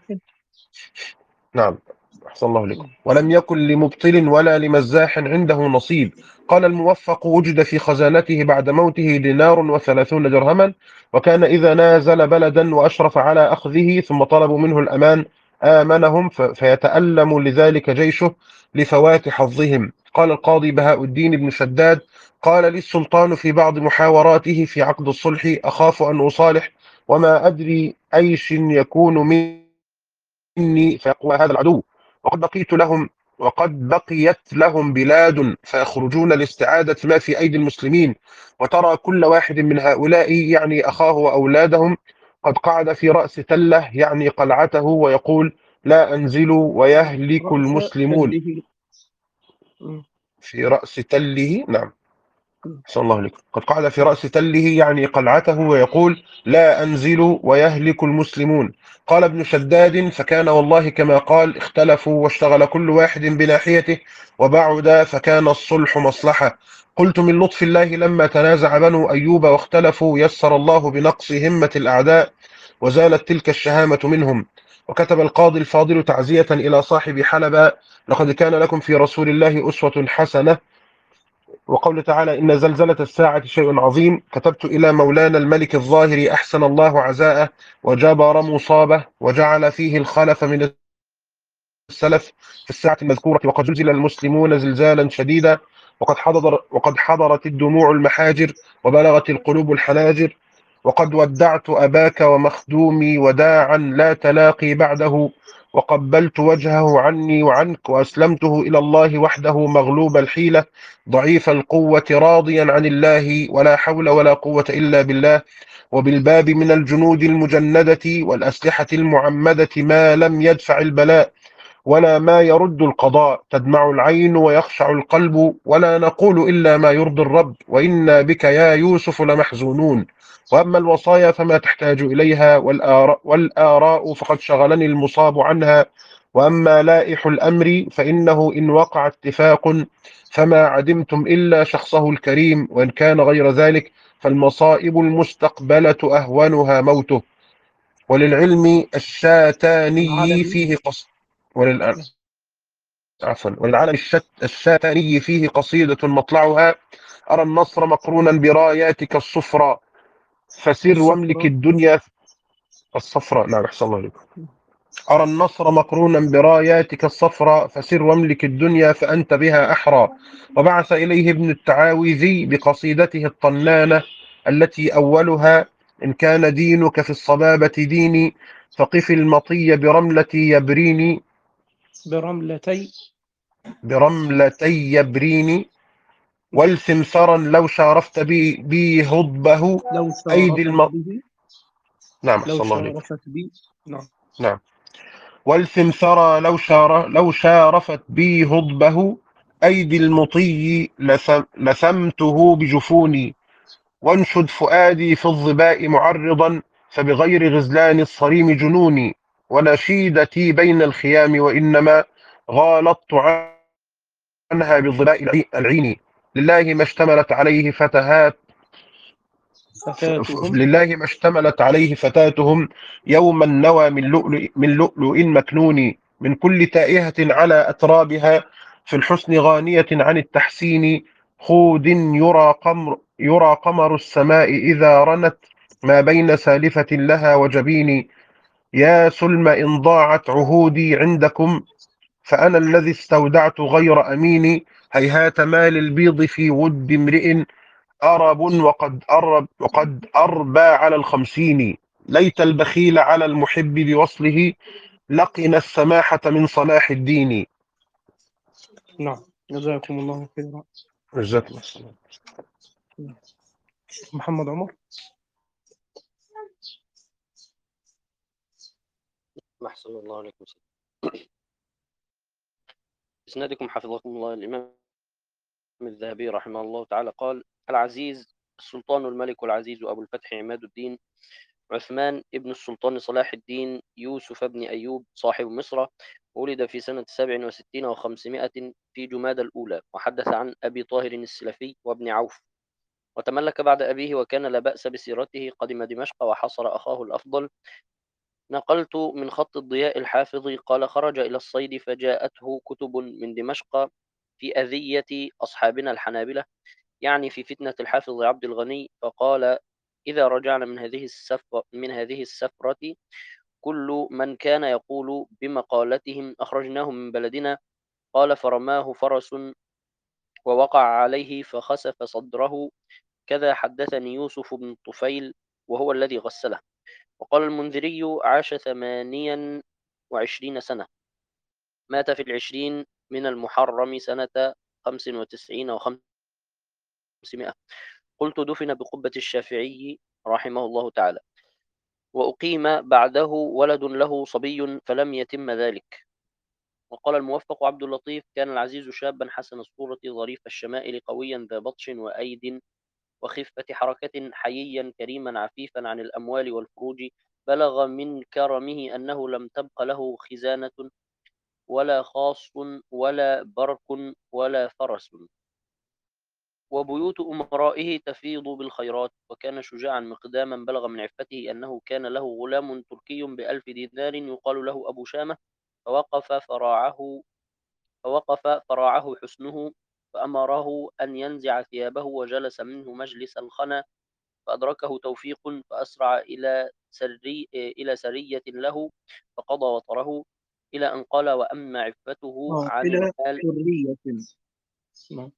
نعم أحسن الله لكم. ولم يكن لمبطل ولا لمزاح عنده نصيب. قال الموفق: وجد في خزانته بعد موته دينار وثلاثون درهما، وكان إذا نازل بلدا وأشرف على أخذه ثم طلبوا منه الأمان آمنهم، فيتألم لذلك جيشه لفوات حظهم. قال القاضي بهاء الدين بن شداد: قال لي السلطان في بعض محاوراته في عقد الصلح: أخاف أن أصالح وما أدري أيش يكون مني فيقوى هذا العدو، وقد بقيت لهم وقد بقيت لهم بلاد فيخرجون لاستعادة ما في أيدي المسلمين، وترى كل واحد من هؤلاء يعني أخاه وأولادهم قد قعد في رأس تلة يعني قلعته ويقول: لا أنزل ويهلك رأس المسلمون. تله. مم. في رأس تله، نعم، مم. صلى الله عليكم. قد قعد في نعم. رأس تله يعني قلعته ويقول: لا أنزل ويهلك المسلمون. قال ابن شداد: فكان والله كما قال، اختلفوا واشتغل كل واحد بناحيته، وبعد فكان الصلح مصلحة. قلت: من لطف الله لما تنازع بنو أيوب واختلفوا يسر الله بنقص همة الأعداء وزالت تلك الشهامة منهم. وكتب القاضي الفاضل تعزية إلى صاحب حلب: لقد كان لكم في رسول الله أسوة حسنة. وقول تعالى: إن زلزلة الساعة شيء عظيم. كتبت إلى مولانا الملك الظاهر: أحسن الله عزاءه وجبر مصابه وجعل فيه الخلف من السلف في الساعة المذكورة. وقد زلزل المسلمون زلزالا شديدا، وقد حضر وقد حضرت الدموع المحاجر وبلغت القلوب الحناجر. وقد ودعت أباك ومخدومي وداعا لا تلاقي بعده، وقبلت وجهه عني وعنك، وأسلمته إلى الله وحده مغلوب الحيلة ضعيف القوة راضيا عن الله، ولا حول ولا قوة إلا بالله. وبالباب من الجنود المجندة والأسلحة المعمدة ما لم يدفع البلاء ولا ما يرد القضاء، تدمع العين ويخشع القلب، ولا نقول إلا ما يرضي الرب، وإنا بك يا يوسف لمحزونون. وأما الوصايا فما تحتاج إليها، والآراء, والآراء فقد شغلني المصاب عنها. وأما لائح الأمر فإنه إن وقع اتفاق فما عدمتم إلا شخصه الكريم، وإن كان غير ذلك فالمصائب المستقبلة أهونها موته. وللعلم الشاتاني العالمي. فيه قصد وللأ... عفوا وللعالم الشت... الشاتاني فيه قصيدة مطلعها: أرى النصر مقرونا براياتك الصفرى فسر واملك الصفراء. الدنيا. الصفراء، نعم، أحسن الله عليكم. أرى النصر مقرونا براياتك الصفرى فسر واملك الدنيا فأنت بها أحرى. وبعث إليه ابن التعاوذي بقصيدته الطنانة التي أولها: إن كان دينك في الصبابة ديني فقف المطي برملة يبريني برملتي. برملتي يبريني والسمسرا لو شارفت بي, بي هضبه لو أيدي شارفت الم... به. نعم، لو أحسن الله عليكم. شارفت بي. نعم. نعم. والسمسرى لو شار لو شارفت بي هضبه أيدي المطي لثم لثمته بجفوني. وانشد فؤادي في الظباء معرضا فبغير غزلان الصريم جنوني. ونشيدتي بين الخيام وإنما غالطت عنها بالظباء العي- العين. لله ما اشتملت عليه فتهات ف- ف- فتاتهم. لله ما اشتملت عليه فتاتهم يوم النوى من لؤلؤ من لؤلؤ مكنون. من كل تائهة على أترابها في الحسن غانية عن التحسين. خود يرى قمر يرى قمر السماء إذا رنت ما بين سالفة لها وجبين. يا سلم إن ضاعت عهودي عندكم فأنا الذي استودعت غير أمين. هيهات ما للبيض في ود امرئ أرب وقد أرب وقد أربى على الخمسين. ليت البخيل على المحب بوصله لقن السماحة من صلاح الدين. نعم، جزاكم الله خيرا. جزاك الله خير. نعم. محمد عمر. أحسن الله عليكم سيدي. إسنادكم حفظكم الله. الإمام الذهبي رحمه الله تعالى قال: العزيز السلطان الملك العزيز أبو الفتح عماد الدين عثمان ابن السلطان صلاح الدين يوسف بن أيوب صاحب مصر، ولد في سنة سبع وستين وخمسمائة في جماد الأولى. وحدث عن أبي طاهر السلفي وابن عوف. وتملك بعد أبيه وكان لا بأس بسيرته. قدم دمشق وحصر أخاه الأفضل. نقلت من خط الضياء الحافظ قال: خرج إلى الصيد فجاءته كتب من دمشق في أذية أصحابنا الحنابلة، يعني في فتنة الحافظ عبد الغني. فقال: إذا رجعنا من هذه السفرة من هذه السفرة كل من كان يقول بمقالتهم أخرجناهم من بلدنا. قال: فرماه فرس ووقع عليه فخسف صدره، كذا حدثني يوسف بن الطفيل وهو الذي غسله. وقال المنذري: عاش ثمانيا وعشرين سنة، مات في العشرين من المحرم سنة خمس وتسعين وخمسمائة. قلت: دفن بقبة الشافعي رحمه الله تعالى، وأقيم بعده ولد له صبي فلم يتم ذلك. وقال الموفق عبد اللطيف: كان العزيز شابا حسن الصورة ظريف الشمائل قويا ذا بطش وأيد وخفة حركة حييا كريما عفيفا عن الأموال والفروج، بلغ من كرمه أنه لم تبق له خزانة ولا خاص ولا برك ولا فرس، وبيوت أمرائه تفيض بالخيرات. وكان شجاعا مقداما، بلغ من عفته أنه كان له غلام تركي بألف دينار يقال له أبو شامة، فوقف فراعه فوقف فراعه حسنه، فأمره أن ينزع ثيابه، وجلس منه مجلس الخنا، فأدركه توفيق فأسرع إلى سري إلى سرية له، فقضى وطره، إلى أن قال: وأما عفته آه، عن إلى المال. حرية. نعم.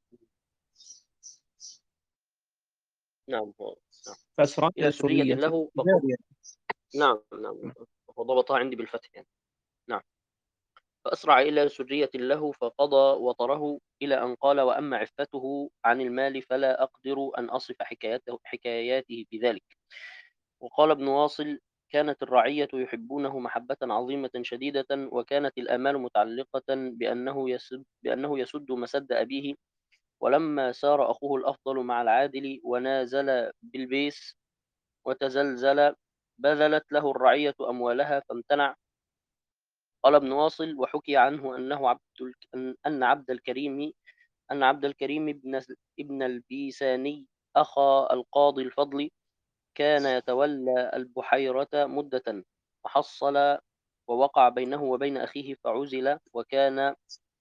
نعم هو- نعم. فأسرع إلى إلى سرية سرية له فقضى. جارية. نعم نعم، وضبطها عندي بالفتح يعني. نعم. فأسرع إلى سرية له فقضى وطره، إلى أن قال: وأما عفته عن المال فلا أقدر أن أصف حكايته حكاياته في ذلك. وقال ابن واصل: كانت الرعية يحبونه محبة عظيمة شديدة، وكانت الآمال متعلقة بأنه يسد, بأنه يسد مسد أبيه. ولما سار أخوه الأفضل مع العادل ونازل بالبيس وتزلزل، بذلت له الرعية أموالها فامتنع. قال ابن واصل: وحكي عنه أنه عبد الك- أن أن عبد الكريم أن عبد الكريم ابن ابن البيساني أخا القاضي الفضل كان يتولى البحيرة مدة، فحصل ووقع بينه وبين أخيه فعزل، وكان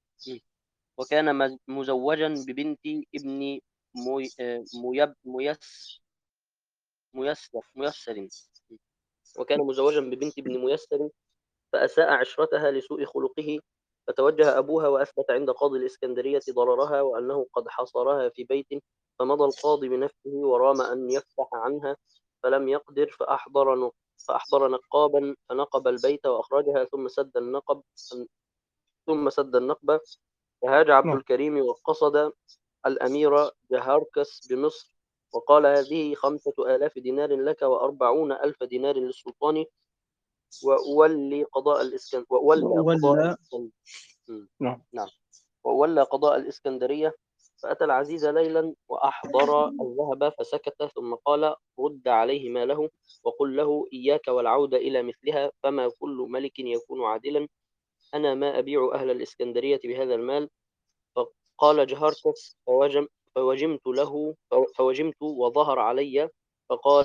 وكان مز- مزوجا ببنت ابن مي- آه، ميب ميس ميسر ميسر وكان مزوجا ببنت ابن ميسر، فأساء عشرتها لسوء خلقه، فتوجه أبوها وأثبت عند قاضي الإسكندرية ضررها وأنه قد حصرها في بيت. فمضى القاضي بنفسه ورام أن يفتح عنها، فلم يقدر، فأحضر نق- فأحضر نقابا فنقب البيت وأخرجها، ثم سد النقب ثم سد النقبة. فهاج عبد نعم. الكريم وقصد الأمير جهاركس بمصر، وقال: هذه خمسة آلاف دينار لك وأربعون ألف دينار للسلطان، وأولي قضاء الإسكن وأولى قضاء ولا. الإسكن مم. نعم. نعم. وولى قضاء الإسكندرية. فأتى العزيز ليلا وأحضر الذهب فسكت، ثم قال: رد عليه ماله، وقل له: إياك والعودة إلى مثلها، فما كل ملك يكون عادلا. أنا ما أبيع أهل الإسكندرية بهذا المال. فقال جهاركس: فوجم فوجمت له فوجمت وظهر علي، فقال: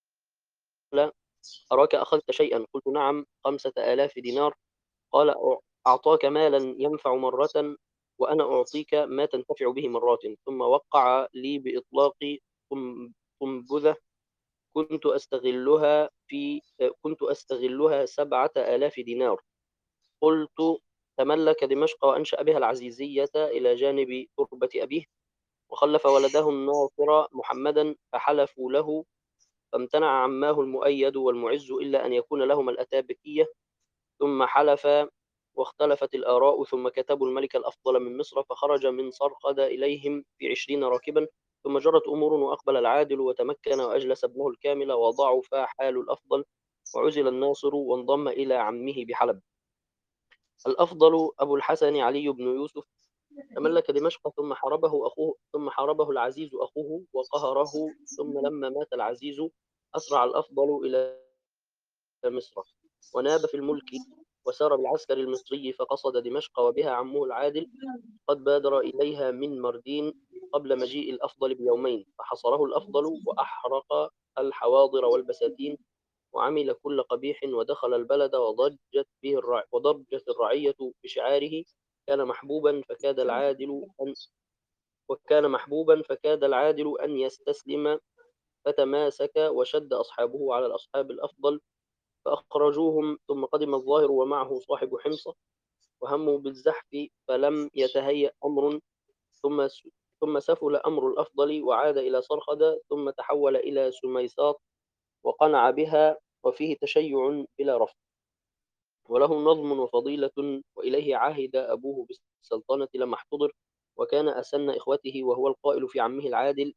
أراك أخذت شيئا. قلت: نعم، خمسة آلاف دينار. قال: أعطاك مالا ينفع مرة، وأنا أعطيك ما تنتفع به مرات. ثم وقع لي بإطلاق قم- قنبذة كنت أستغلها في كنت أستغلها سبعة آلاف دينار. قلت: تملك دمشق وأنشأ بها العزيزية إلى جانب تربة أبيه، وخلف ولده الناصر محمدا، فحلفوا له، فامتنع عماه المؤيد والمعز إلا أن يكون لهما الأتابكية. ثم حلف واختلفت الآراء، ثم كتبوا الملك الأفضل من مصر، فخرج من صرقد إليهم في عشرين راكبا. ثم جرت أمور وأقبل العادل وتمكن وأجلس ابنه الكامل، وضعف حال الأفضل، وعزل الناصر وانضم إلى عمه بحلب. الأفضل أبو الحسن علي بن يوسف تملك دمشق، ثم حاربه أخوه ثم حاربه العزيز أخوه وقهره. ثم لما مات العزيز أسرع الأفضل إلى مصر وناب في الملك، وسار بالعسكر المصري فقصد دمشق، وبها عمه العادل قد بادر إليها من مردين قبل مجيء الأفضل بيومين، فحصره الأفضل وأحرق الحواضر والبساتين، وعمل كل قبيح، ودخل البلد وضجت به الرع... وضجت الرعية بشعاره. كان محبوبا فكاد العادل أن وكان محبوبا فكاد العادل أن يستسلم، فتماسك وشد أصحابه على الأصحاب الأفضل فأخرجوهم. ثم قدم الظاهر ومعه صاحب حمصة، وهموا بالزحف فلم يتهيأ أمر. ثم ثم سفل أمر الأفضل وعاد إلى صرخدة، ثم تحول إلى سميساط وقنع بها، وفيه تشيع بلا رفض، وله نظم وفضيلة، وإليه عهد أبوه بالسلطنة لما احتضر، وكان أسن إخوته، وهو القائل في عمه العادل: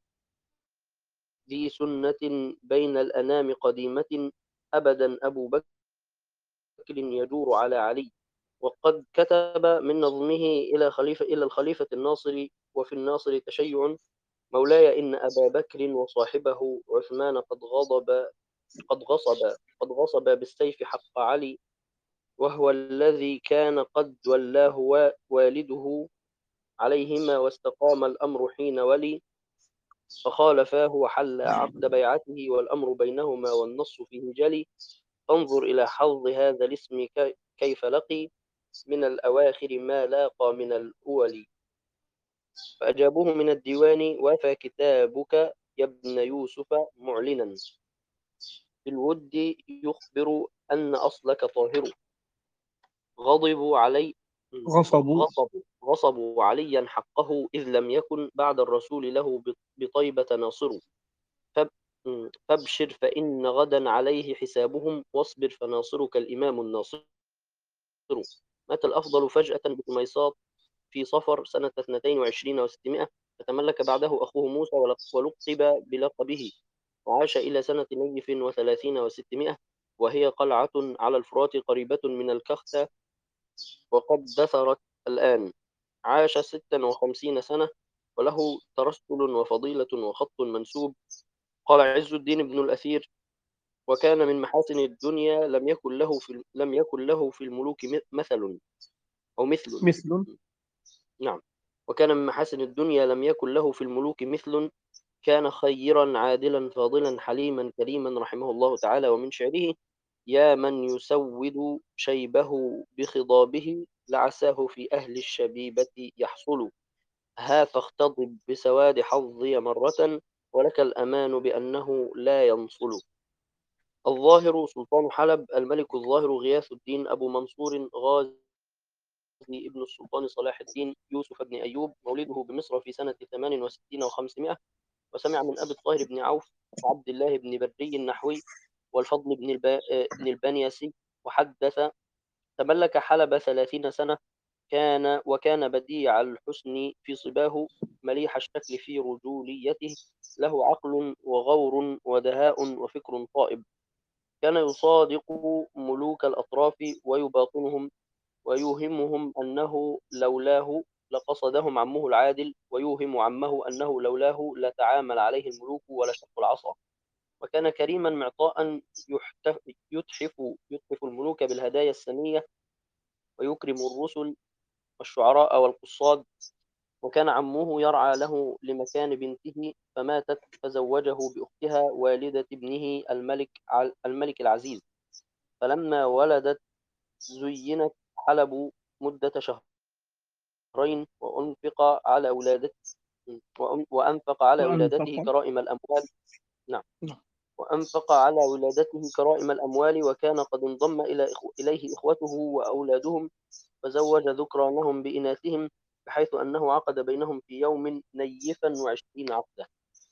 ذي سنة بين الأنام قديمة، أبدا أبو بكر يجور على علي. وقد كتب من نظمه إلى خليفة إلى الخليفة الناصر: وفي الناصر تشيع، مولاي إن أبا بكر وصاحبه عثمان قد غضب قد غصب قد غصب بالسيف حق علي، وهو الذي كان قد ولاه والده عليهما، واستقام الأمر حين ولي، فخالفاه وحل عقد بيعته، والأمر بينهما والنص فيه جلي. فانظر إلى حظ هذا الاسم كيف لقي، من الأواخر ما لاقى من الأول. فأجابوه من الديوان: وافى كتابك يا ابن يوسف معلنا، بالود يخبر أن أصلك طاهر. غضبوا علي غصبوا غصبوا غصبوا عليا حقه، إذ لم يكن بعد الرسول له بطيبة ناصر. فاب فابشر فإن غدا عليه حسابهم، واصبر فناصرك الإمام الناصر. مات الأفضل فجأة بطميصات في صفر سنة اثنتين وعشرين وستمائة، فتملك بعده أخوه موسى ولقب بلقبه، وعاش إلى سنة نيف وثلاثين وستمائة، وهي قلعة على الفرات قريبة من الكختة، وقد دثرت الآن. عاش ستا وخمسين سنة، وله ترسل وفضيلة وخط منسوب. قال عز الدين بن الأثير: وكان من محاسن الدنيا لم يكن له في لم يكن له في الملوك مثل أو مثل مثل نعم وكان من محاسن الدنيا لم يكن له في الملوك مثل، كان خيرا عادلا فاضلا حليما كريما رحمه الله تعالى. ومن شعره: يا من يسود شيبه بخضابه، لعساه في أهل الشبيبة يحصل. ها فاختضب بسواد حظي مرة، ولك الأمان بأنه لا ينصل. الظاهر سلطان حلب، الملك الظاهر غياث الدين أبو منصور غازي ابن السلطان صلاح الدين يوسف بن أيوب، مولده بمصر في سنة ثمان وستين وخمسمائة، وسمع من أبي الطاهر بن عوف وعبد الله بن بري النحوي والفضل بن, الب... بن البنيسي، وحدث. تملك حلب ثلاثين سنة، كان وكان بديع الحسن في صباه، مليح الشكل في رجوليته، له عقل وغور ودهاء وفكر طائب. كان يصادق ملوك الأطراف ويباطنهم، ويوهمهم أنه لولاه لقصدهم عمه العادل، ويوهم عمه أنه لولاه لتعامل عليه الملوك ولشق العصا. وكان كريما معطاء، يحتف يتحف يتحف الملوك بالهدايا السنية، ويكرم الرسل والشعراء والقصاد. وكان عمه يرعى له لمكان بنته، فماتت، فزوجه بأختها والدة ابنه الملك الملك العزيز. فلما ولدت زينت حلب مدة شهرين، وأنفق على ولادته وأنفق على ولادته وأنفق كرائم الأموال نعم نعم. وأنفق على ولادته كرائم الأموال، وكان قد انضم إلى إخو... إليه إخوته وأولادهم، فزوج ذكرانهم بإناثهم، بحيث أنه عقد بينهم في يوم نيفا وعشرين عقدة.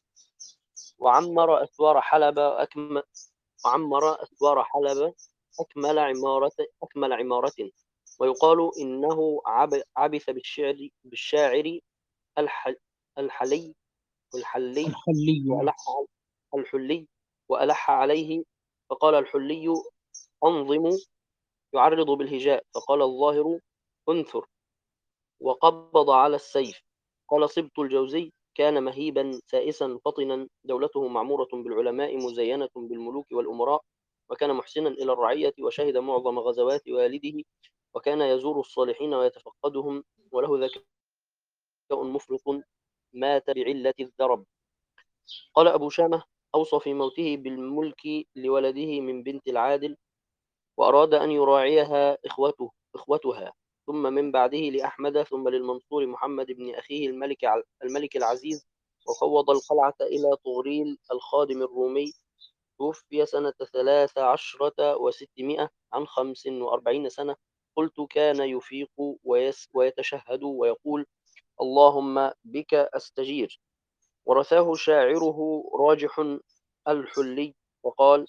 وعمر أسوار حلب أكمل وعمر أسوار حلب أكمل عمارة أكمل عمارة ويقال إنه عب... عبث بالشعر بالشاعر الح... الحلي والحلي الحلي نعم. وألح الحلي وألح عليه، فقال الحلي: أنظم، يعرض بالهجاء، فقال الظاهر: أنثر، وقبض على السيف. قال صبت الجوزي: كان مهيبا سائسا فطنا، دولته معمورة بالعلماء مزينة بالملوك والأمراء، وكان محسنا إلى الرعية، وشهد معظم غزوات والده، وكان يزور الصالحين ويتفقدهم، وله ذكاء مفرط، مات بعلة الذرب. قال أبو شامة: أوصى في موته بالملك لولده من بنت العادل، وأراد أن يراعيها إخوته إخوتها، ثم من بعده لأحمد، ثم للمنصور محمد بن أخيه الملك الملك العزيز، وفوض القلعة إلى طغريل الخادم الرومي. توفي سنة ثلاث عشرة وستمائة عن خمس وأربعين سنة. قلت: كان يفيق ويس ويتشهد ويقول: اللهم بك أستجير. ورثاه شاعره راجح الحلي وقال: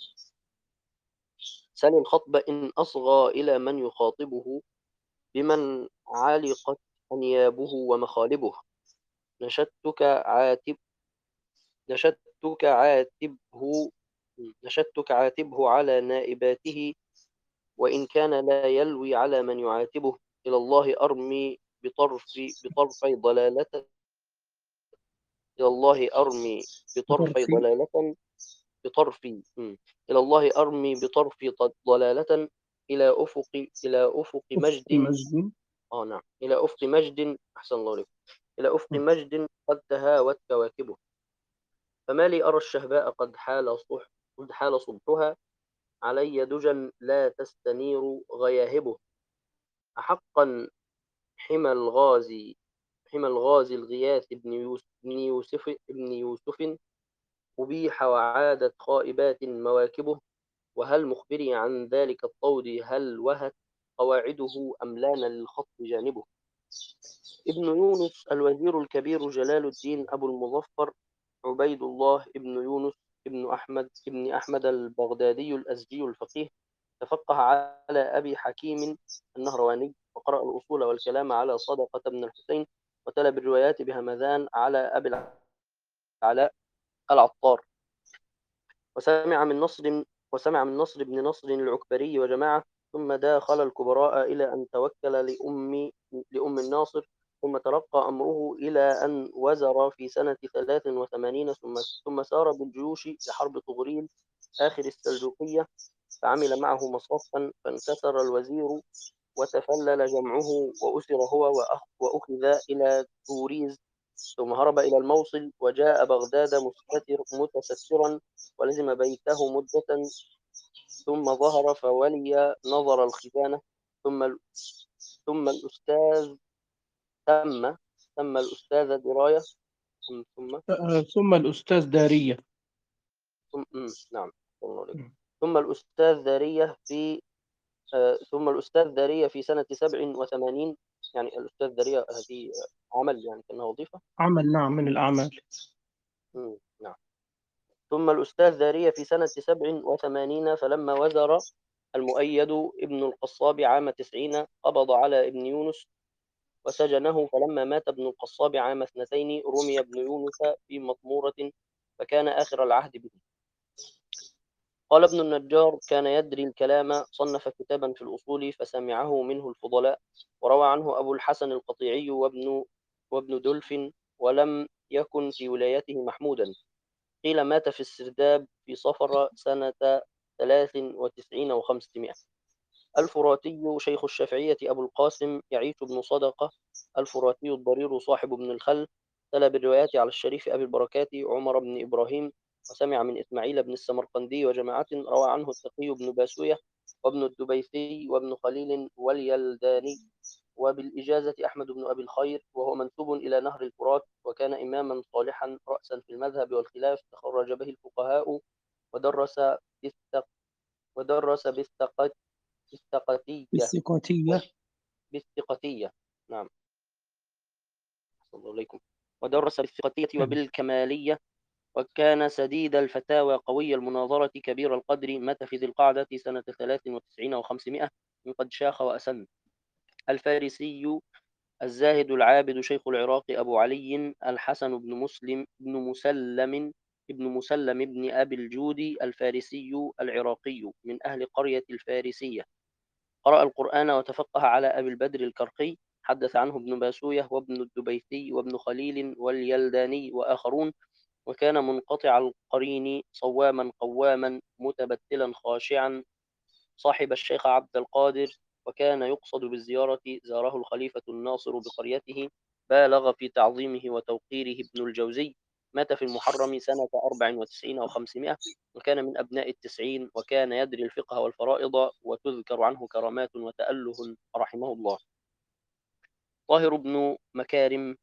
سل الخطب إن أصغى إلى من يخاطبه، بمن علقت أنيابه ومخالبه. نشدتك عاتب نشدتك عاتبه نشدتك عاتبه على نائباته، وإن كان لا يلوي على من يعاتبه. إلى الله أرمي بطرف بطرفي ضلالة إلى الله أرمي بطرفي بطرفي ضلالة بطرفي مم. إلى الله أرمي بطرفي ض- ضلالة إلى أفق إلى أفق أفق مجد. مجد. آه نعم، إلى أفق مجد. أحسن الله عليك. إلى أفق م. مجد قد تهاوت كواكبه. فما لي أرى الشهباء قد حال صح قد حال صبحها، علي دجى لا تستنير غياهبه. أحقا حمى الغازي حمى الغازي الغياث بن يوسف بن يوسف بن يوسف أبيح وعادت خائبات مواكبه. وهل مخبري عن ذلك الطود هل وهت قواعده أم لان للخط جانبه. ابن يونس الوزير الكبير جلال الدين أبو المظفر عبيد الله ابن يونس ابن أحمد ابن أحمد البغدادي الأزدي الفقيه، تفقه على أبي حكيم النهرواني، وقرأ الأصول والكلام على صدقة بن الحسين، وتلا بالروايات بهمذان على أبي العلاء العطار. وسمع من نصر وسمع من نصر بن نصر العكبري وجماعة. ثم داخل الكبراء إلى أن توكل لأم لأم الناصر. ثم ترقى أمره إلى أن وزر في سنة ثلاث وثمانين، ثم ثم سار بالجيوش لحرب طغريل آخر السلجوقية، فعمل معه مصرفا، فانكسر الوزير وتفلل جمعه، وأسر هو وأخ وأخذ إلى توريز، ثم هرب إلى الموصل، وجاء بغداد مستتر متسترا، ولزم بيته مدة، ثم ظهر فولي نظر الخزانة. ثم ال... ثم الأستاذ تم ثم الأستاذ دراية ثم ثم آه، ثم الأستاذ دارية. ثم مم. نعم. م. ثم الأستاذ دارية في آه، ثم الأستاذ دارية في سنة سبع وثمانين. يعني الأستاذ دارية هذه عمل، يعني كأنها وظيفة. عمل نعم من الأعمال. مم. نعم. ثم الأستاذ دارية في سنة سبع وثمانين، فلما وزر المؤيد ابن القصاب عام تسعين قبض على ابن يونس وسجنه. فلما مات ابن القصاب عام اثنتين رمي ابن يونس في مطمورة، فكان آخر العهد به. قال ابن النجار: كان يدري الكلام، صنف كتابا في الأصول فسمعه منه الفضلاء، وروى عنه أبو الحسن القطيعي وابن وابن دلف، ولم يكن في ولايته محمودا. قيل مات في السرداب في صفر سنة ثلاث وتسعين وخمسمائة. الفراتي شيخ الشافعية أبو القاسم يعيش بن صدقة الفراتي الضرير صاحب ابن الخل، تلا بالروايات على الشريف أبي البركات عمر بن إبراهيم، وسمع من إسماعيل بن السمرقندي وجماعة. روى عنه التقي بن باسوية وابن الدبيثي وابن خليل واليلداني، وبالإجازة أحمد بن أبي الخير، وهو منسوب إلى نهر الفرات، وكان إماما صالحا رأسا في المذهب والخلاف، تخرج به الفقهاء، ودرس بالثق ودرس بالثقة بالثقتية الثقاتية. بالثقتية نعم. صلى الله عليكم. ودرس بالثقتية م. وبالكمالية، وكان سديد الفتاوى قوي المناظرة كبير القدر. مات في ذي القعدة سنة ثلاث وتسعين وخمسمائة قد شاخ وأسن. الفارسي الزاهد العابد شيخ العراق أبو علي الحسن بن مسلم بن مسلم ابن مسلم ابن أبي الجود الفارسي العراقي من أهل قرية الفارسية. قرأ القرآن وتفقه على أبي البدر الكرخي. حدث عنه ابن باسوية وابن الدبيثي وابن خليل واليلداني وآخرون. وكان منقطع القرين صواما قواما متبتلا خاشعا، صاحب الشيخ عبد القادر، وكان يقصد بالزيارة. زاره الخليفة الناصر بقريته، بالغ في تعظيمه وتوقيره. ابن الجوزي مات في المحرم سنة أربع وتسعين وخمسمائة، وكان من أبناء التسعين، وكان يدري الفقه والفرائض، وتذكر عنه كرامات وتأله رحمه الله. طاهر بن مكارم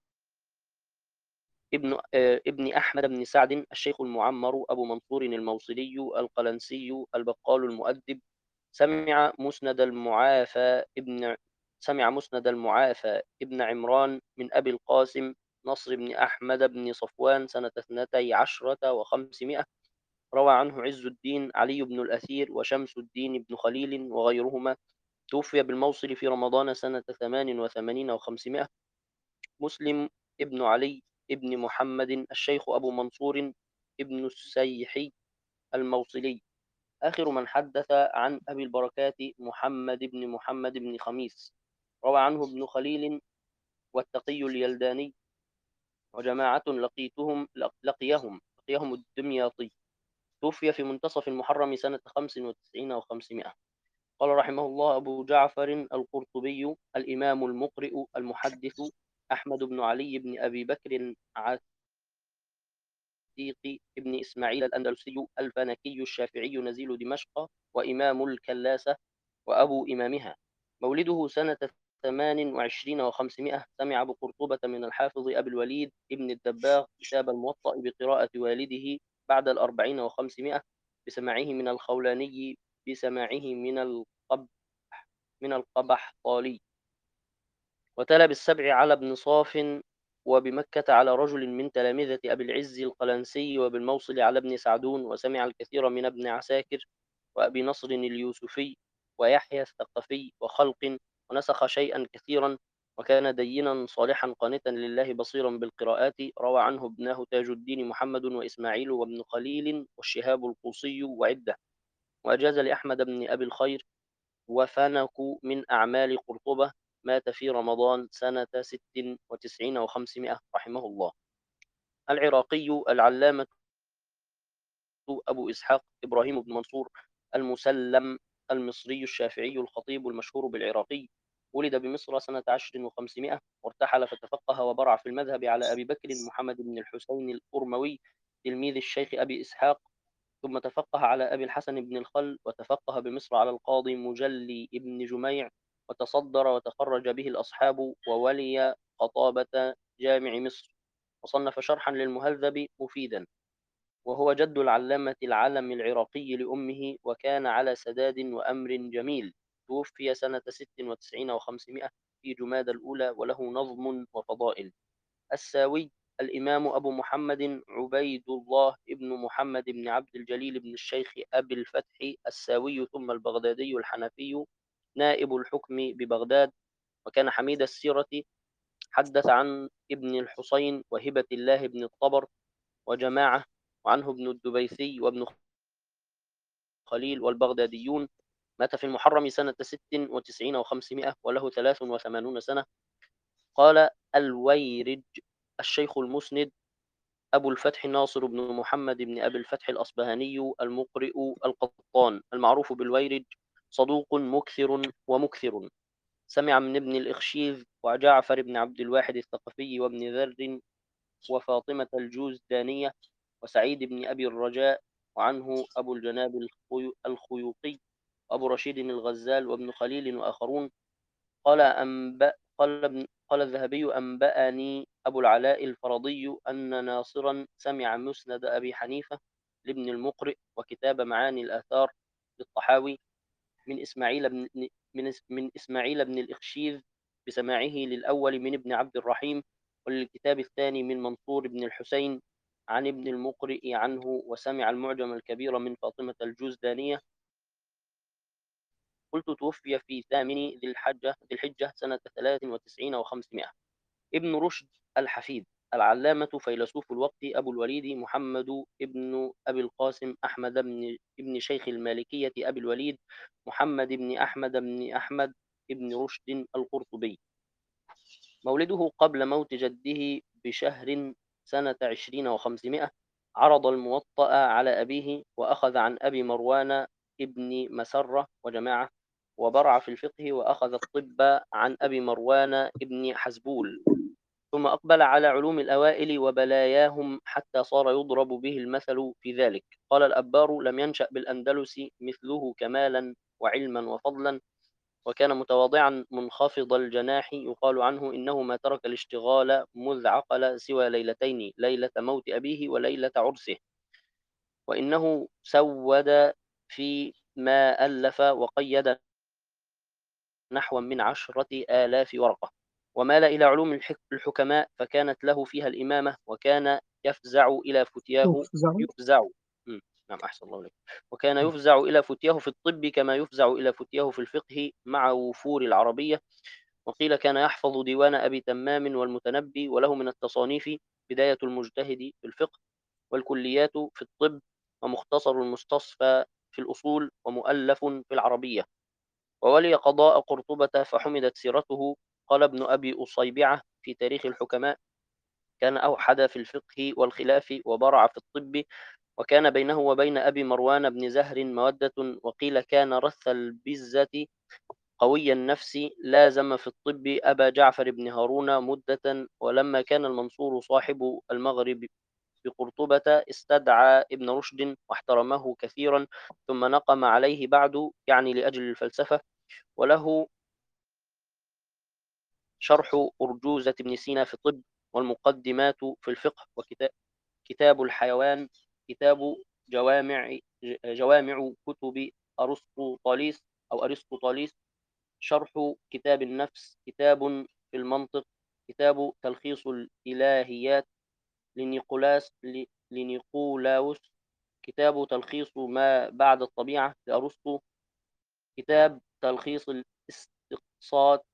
ابن آه، ابن أحمد بن سعد الشيخ المعمر أبو منصور الموصلي القلنسي البقال المؤدب، سمع مسند المعافى ابن سمع مسند المعافى ابن عمران من أبي القاسم نصر بن أحمد بن صفوان سنة اثنتي عشرة وخمسمائة. روى عنه عز الدين علي بن الأثير وشمس الدين بن خليل وغيرهما. توفي بالموصل في رمضان سنة ثمان وثمانين وخمسمائة. مسلم ابن علي ابن محمد الشيخ أبو منصور ابن السيحي الموصلي. آخر من حدث عن أبي البركات محمد بن محمد بن خميس. روى عنه ابن خليل والتقي اليلداني وجماعة لقيتهم لقيهم لقيهم الدمياطي. توفي في منتصف المحرم سنة خمس وتسعين وخمسمائة. قال رحمه الله أبو جعفر القرطبي الإمام المقرئ المحدث أحمد بن علي بن أبي بكر عتيق ابن إسماعيل الأندلسي الفنكي الشافعي نزيل دمشق وإمام الكلاسة وأبو إمامها. مولده سنة ثمان وعشرين وخمسمائة. سمع أبو قرطبة من الحافظ أبي الوليد ابن الدباغ كتاب الموطأ بقراءة والده بعد الأربعين وخمسمائة بسماعه من الخولاني بسماعه من القبح من القبحطالي. وتلا بالسبع على ابن صاف وبمكة على رجل من تلامذة أبي العز القلنسي وبالموصل على ابن سعدون. وسمع الكثير من ابن عساكر وأبي نصر اليوسفي ويحيى الثقفي وخلق. ونسخ شيئا كثيرا وكان دينا صالحا قانتا لله بصيرا بالقراءات. روى عنه ابناه تاج الدين محمد وإسماعيل وابن خليل والشهاب القوصي وعدة. وأجاز لأحمد بن أبي الخير وفنك من أعمال قرطبة. مات في رمضان سنة ست وتسعين وخمسمائة رحمه الله. العراقي العلامة أبو إسحاق إبراهيم بن منصور المسلم المصري الشافعي الخطيب المشهور بالعراقي. ولد بمصر سنة عشر وخمسمائة وارتحل فتفقه وبرع في المذهب على أبي بكر محمد بن الحسين الأرموي تلميذ الشيخ أبي إسحاق. ثم تفقه على أبي الحسن بن الخل وتفقه بمصر على القاضي مجلي بن جميع وتصدر وتخرج به الأصحاب وولي خطابة جامع مصر. وصنف شرحا للمهذب مفيدا. وهو جد العلامة العلم العراقي لأمه وكان على سداد وأمر جميل. توفي سنة ست وتسعين وخمسمائة في جماد الأولى وله نظم وفضائل. الساوي الإمام أبو محمد عبيد الله ابن محمد بن عبد الجليل بن الشيخ أبي الفتح الساوي ثم البغدادي الحنفي نائب الحكم ببغداد. وكان حميد السيرة. حدث عن ابن الحسين وهبة الله بن الطبر وجماعة. وعنه ابن الدبيثي وابن خليل والبغداديون. مات في المحرم سنة ست وتسعين وخمسمائة وله ثلاث وثمانون سنة. قال الويرج الشيخ المسند أبو الفتح ناصر بن محمد بن أبي الفتح الأصبهاني المقرئ القطان المعروف بالويرج صدوق مكثر ومكثر. سمع من ابن الإخشيذ وجعفر بن عبد الواحد الثقفي وابن ذر وفاطمة الجوزدانية وسعيد بن أبي الرجاء. وعنه أبو الجناب الخيوطي وأبو رشيد الغزال وابن خليل وآخرون. قال أنبأ قال, ابن قال الذهبي أنبأني أبو العلاء الفرضي أن ناصرا سمع مسند أبي حنيفة لابن المقرئ وكتاب معاني الآثار للطحاوي من إسماعيل بن من, من إسماعيل بن الإخشيذ بسماعه للأول من ابن عبد الرحيم وللكتاب الثاني من منصور بن الحسين عن ابن المقرئ عنه. وسمع المعجم الكبير من فاطمة الجوزدانية. قلت توفي في ثامن ذي الحجة ذي الحجة سنة ثلاث وتسعين وخمسمائة. ابن رشد الحفيد العلامة فيلسوف الوقت أبو الوليد محمد ابن أبي القاسم أحمد بن ابن شيخ المالكية أبي الوليد محمد بن أحمد بن أحمد ابن رشد القرطبي. مولده قبل موت جده بشهر سنة عشرين وخمسمائة. عرض الموطأ على أبيه وأخذ عن أبي مروان ابن مسرة وجماعة. وبرع في الفقه وأخذ الطب عن أبي مروان ابن حزبول. ثم أقبل على علوم الأوائل وبلاياهم حتى صار يضرب به المثل في ذلك. قال الأبار لم ينشأ بالأندلس مثله كمالا وعلما وفضلا. وكان متواضعا منخفض الجناح. يقال عنه إنه ما ترك الاشتغال مذ عقل سوى ليلتين ليلة موت أبيه وليلة عرسه. وإنه سود في ما ألف وقيد نحوا من عشرة آلاف ورقة، ومال إلى علوم الحك- الحكماء، فكانت له فيها الإمامة، وكان يفزع إلى فتياه يفزع. يفزع مم. نعم، أحسن الله عليك. وكان يفزع إلى فتياه في الطب كما يفزع إلى فتياه في الفقه مع وفور العربية. وقيل كان يحفظ ديوان أبي تمام والمتنبي، وله من التصانيف بداية المجتهد في الفقه، والكليات في الطب، ومختصر المستصفى في الأصول، ومؤلف في العربية. وولي قضاء قرطبة فحمدت سيرته. قال ابن أبي أصيبعة في تاريخ الحكماء: كان أوحد في الفقه والخلاف، وبرع في الطب، وكان بينه وبين أبي مروان بن زهر مودة. وقيل كان رث البزة قوي النفس، لازم في الطب أبا جعفر بن هارون مدة. ولما كان المنصور صاحب المغرب بقرطبة استدعى ابن رشد واحترمه كثيرا، ثم نقم عليه بعد، يعني لأجل الفلسفة. وله شرح أرجوزة ابن سينا في الطب، والمقدمات في الفقه، وكتاب كتاب الحيوان، كتاب جوامع جوامع كتب أرسطوطاليس أو أرسطوطاليس، شرح كتاب النفس، كتاب في المنطق، كتاب تلخيص الإلهيات لنيقولاس لنيقولاوس، كتاب تلخيص ما بعد الطبيعة لأرسطو، كتاب تلخيص الاستقصاء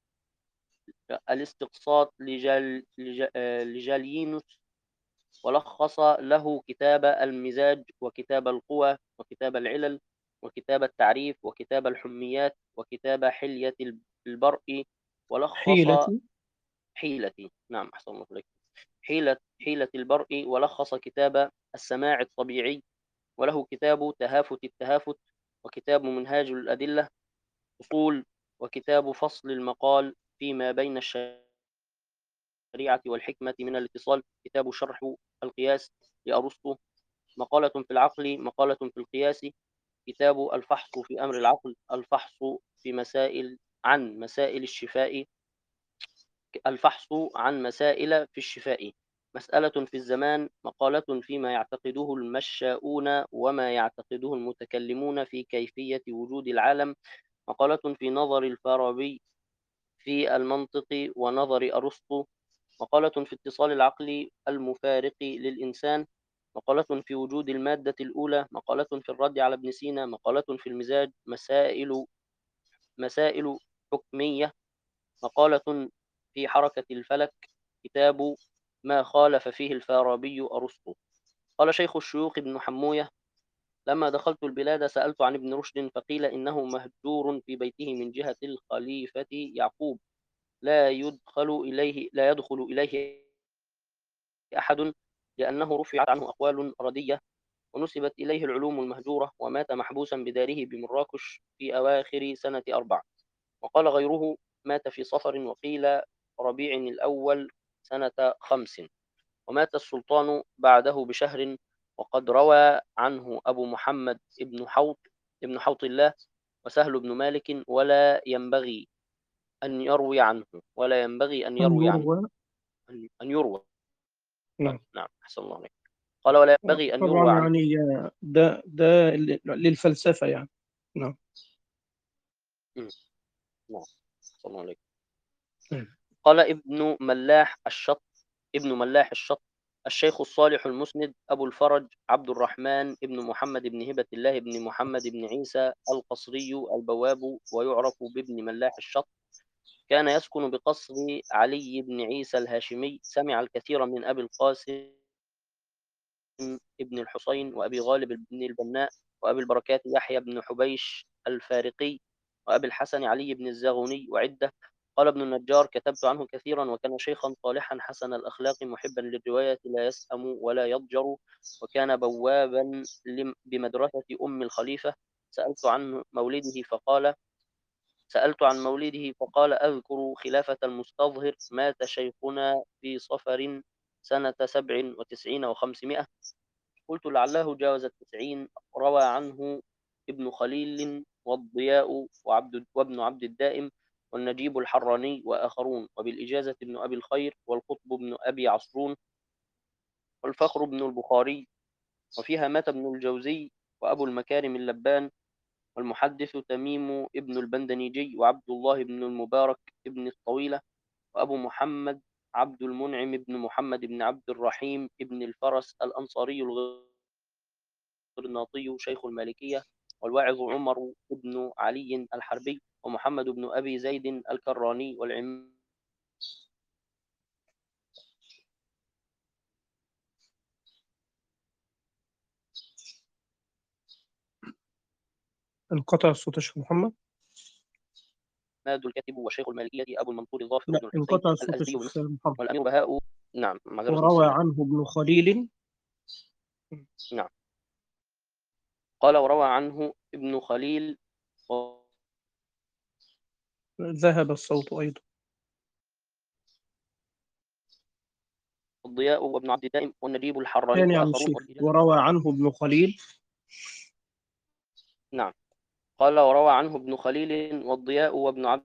الاستقصاء لجل لج- آه، لجالينوس، ولخص له كتاب المزاج، وكتاب القوى، وكتاب العلل، وكتاب التعريف، وكتاب الحميات، وكتاب حلية البرء، ولخص حيلتي. حيلة نعم، أحسن الله إليك. حيلة حيلة البرء، ولخص كتاب السماع الطبيعي، وله كتاب تهافت التهافت، وكتاب منهاج الأدلة أصول، وكتاب فصل المقال فيما بين الشريعة والحكمة من الاتصال، كتاب شرح القياس لأرسطو، مقالة في العقل، مقالة في القياس، كتاب الفحص في أمر العقل، الفحص في مسائل عن مسائل الشفاء، الفحص عن مسائل في الشفاء، مسألة في الزمان، مقالة فيما يعتقده المشاؤون وما يعتقده المتكلمون في كيفية وجود العالم، مقالة في نظر الفارابي في المنطق ونظر أرسطو، مقالة في اتصال العقل المفارق للإنسان، مقالة في وجود المادة الأولى، مقالة في الرد على ابن سينا، مقالة في المزاج، مسائل مسائل حكمية، مقالة في حركة الفلك، كتاب ما خالف فيه الفارابي أرسطو. قال شيخ الشيوخ ابن حموية: لما دخلت البلاد سألت عن ابن رشد، فقيل إنه مهجور في بيته من جهة الخليفة يعقوب، لا يدخل إليه لا يدخل إليه أحد، لأنه رفعت عنه أقوال ردية، ونسبت إليه العلوم المهجورة، ومات محبوسا بداره بمراكش في أواخر سنة أربع. وقال غيره: مات في صفر، وقيل ربيع الأول سنة خمس، ومات السلطان بعده بشهر. وقد روى عنه أبو محمد ابن حوط ابن حوط الله وسهل بن مالك، ولا ينبغي أن يروي عنه ولا ينبغي أن أن يروي عنه يروى. أن أن يروى نعم. نعم، أحسن الله عليك. قال: ولا ينبغي أن طبعا يروى عنه. يعني ده ده للفلسفة يعني. نعم. مم. نعم، أحسن الله عليك. مم. قال ابن ملاح الشط ابن ملاح الشط الشيخ الصالح المسند أبو الفرج عبد الرحمن ابن محمد بن هبة الله ابن محمد بن عيسى القصري البواب، ويعرف بابن ملاح الشط، كان يسكن بقصر علي بن عيسى الهاشمي. سمع الكثير من أبي القاسم ابن الحسين، وأبي غالب بن البناء، وأبي البركات يحيى بن حبيش الفارقي، وأبي الحسن علي بن الزاغوني، وعدة. قال ابن النجار: كتبت عنه كثيرا، وكان شيخا صالحا حسن الأخلاق محبا للرواية لا يسأم ولا يضجر، وكان بوابا لم- بمدرسة أم الخليفة. سألت عن مولده فقال سألت عن مولده فقال: أذكر خلافة المستظهر، مات شيخنا في صفر سنة سبع وتسعين وخمسمائة. قلت: لعله جاوز التسعين. روى عنه ابن خليل والضياء وعبد وابن عبد الدائم والنجيب الحراني وآخرون، وبالإجازة ابن أبي الخير والقطب بن أبي عصرون والفخر بن البخاري. وفيها مات ابن الجوزي وأبو المكارم اللبان والمحدث تميم ابن البندنيجي وعبد الله بن المبارك ابن الطويلة وأبو محمد عبد المنعم بن محمد بن عبد الرحيم ابن الفرس الأنصاري الغرناطي شيخ المالكية، والواعظ عمر بن علي الحربي ومحمد بن أبي زيد الكراني والعماد انقطع الصوت يا شيخ محمد. الكاتب وشيخ المالكية أبو المنصور ظافر لا، بن الحسين انقطع الصوت يا الأزدي شيخ بمصر، محمد. والأمير بهاء. نعم، معذرة وروى السماع. عنه ابن خليل. نعم، قال وروى عنه ابن خليل ذهب الصوت أيضا. والضياء وابن عبد الدائم والنجيب الحراني ثاني عن وآخرون. الشيخ، وروى عنه ابن خليل. نعم، قال وروى عنه ابن خليل والضياء وابن عبد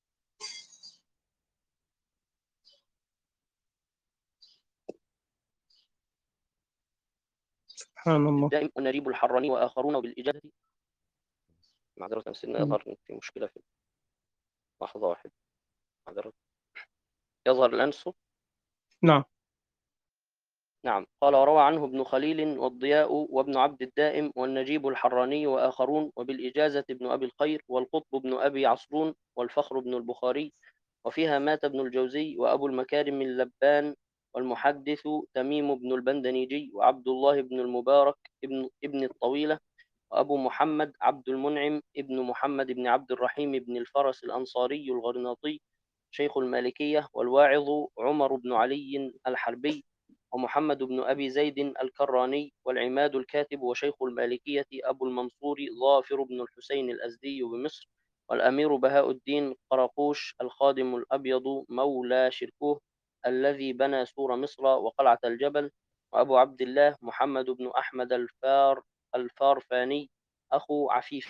سبحان الله. الدائم والنجيب الحراني وآخرون بالإجازة. معذرة سنة، م. يظهر في مشكلة في لحظة واحدة. معذرة. يظهر الآن الصوت؟ نعم. نعم، قال وروى عنه ابن خليل والضياء وابن عبد الدائم والنجيب الحراني وآخرون، وبالإجازة ابن أبي الخير والقطب بن أبي عصرون والفخر بن البخاري، وفيها مات ابن الجوزي وأبو المكارم اللبان، والمحدث تميم بن البندنيجي وعبد الله بن المبارك ابن, ابن الطويلة وأبو محمد عبد المنعم ابن محمد بن عبد الرحيم بن الفرس الأنصاري الغرناطي شيخ المالكية، والواعظ عمر بن علي الحربي ومحمد بن أبي زيد الكراني، والعماد الكاتب وشيخ المالكية أبو المنصور ظافر بن الحسين الأزدي بمصر، والأمير بهاء الدين قرقوش الخادم الأبيض مولى شركوه الذي بنى سور مصر وقلعة الجبل، وأبو عبد الله محمد بن أحمد الفار الفارفاني أخو عفيفة،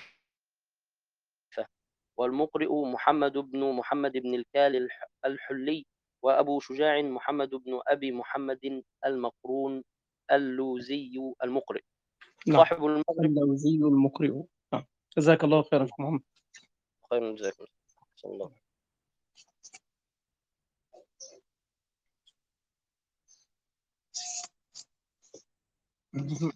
والمقرئ محمد بن محمد بن الكال الحلي، وأبو شجاع محمد بن أبي محمد المقرون اللوزي المقرئ نعم، صاحب المغرب. اللوزي المقرئ. نعم، جزاك الله خيرا يا شيخ محمد. خير جزاكم الله. الله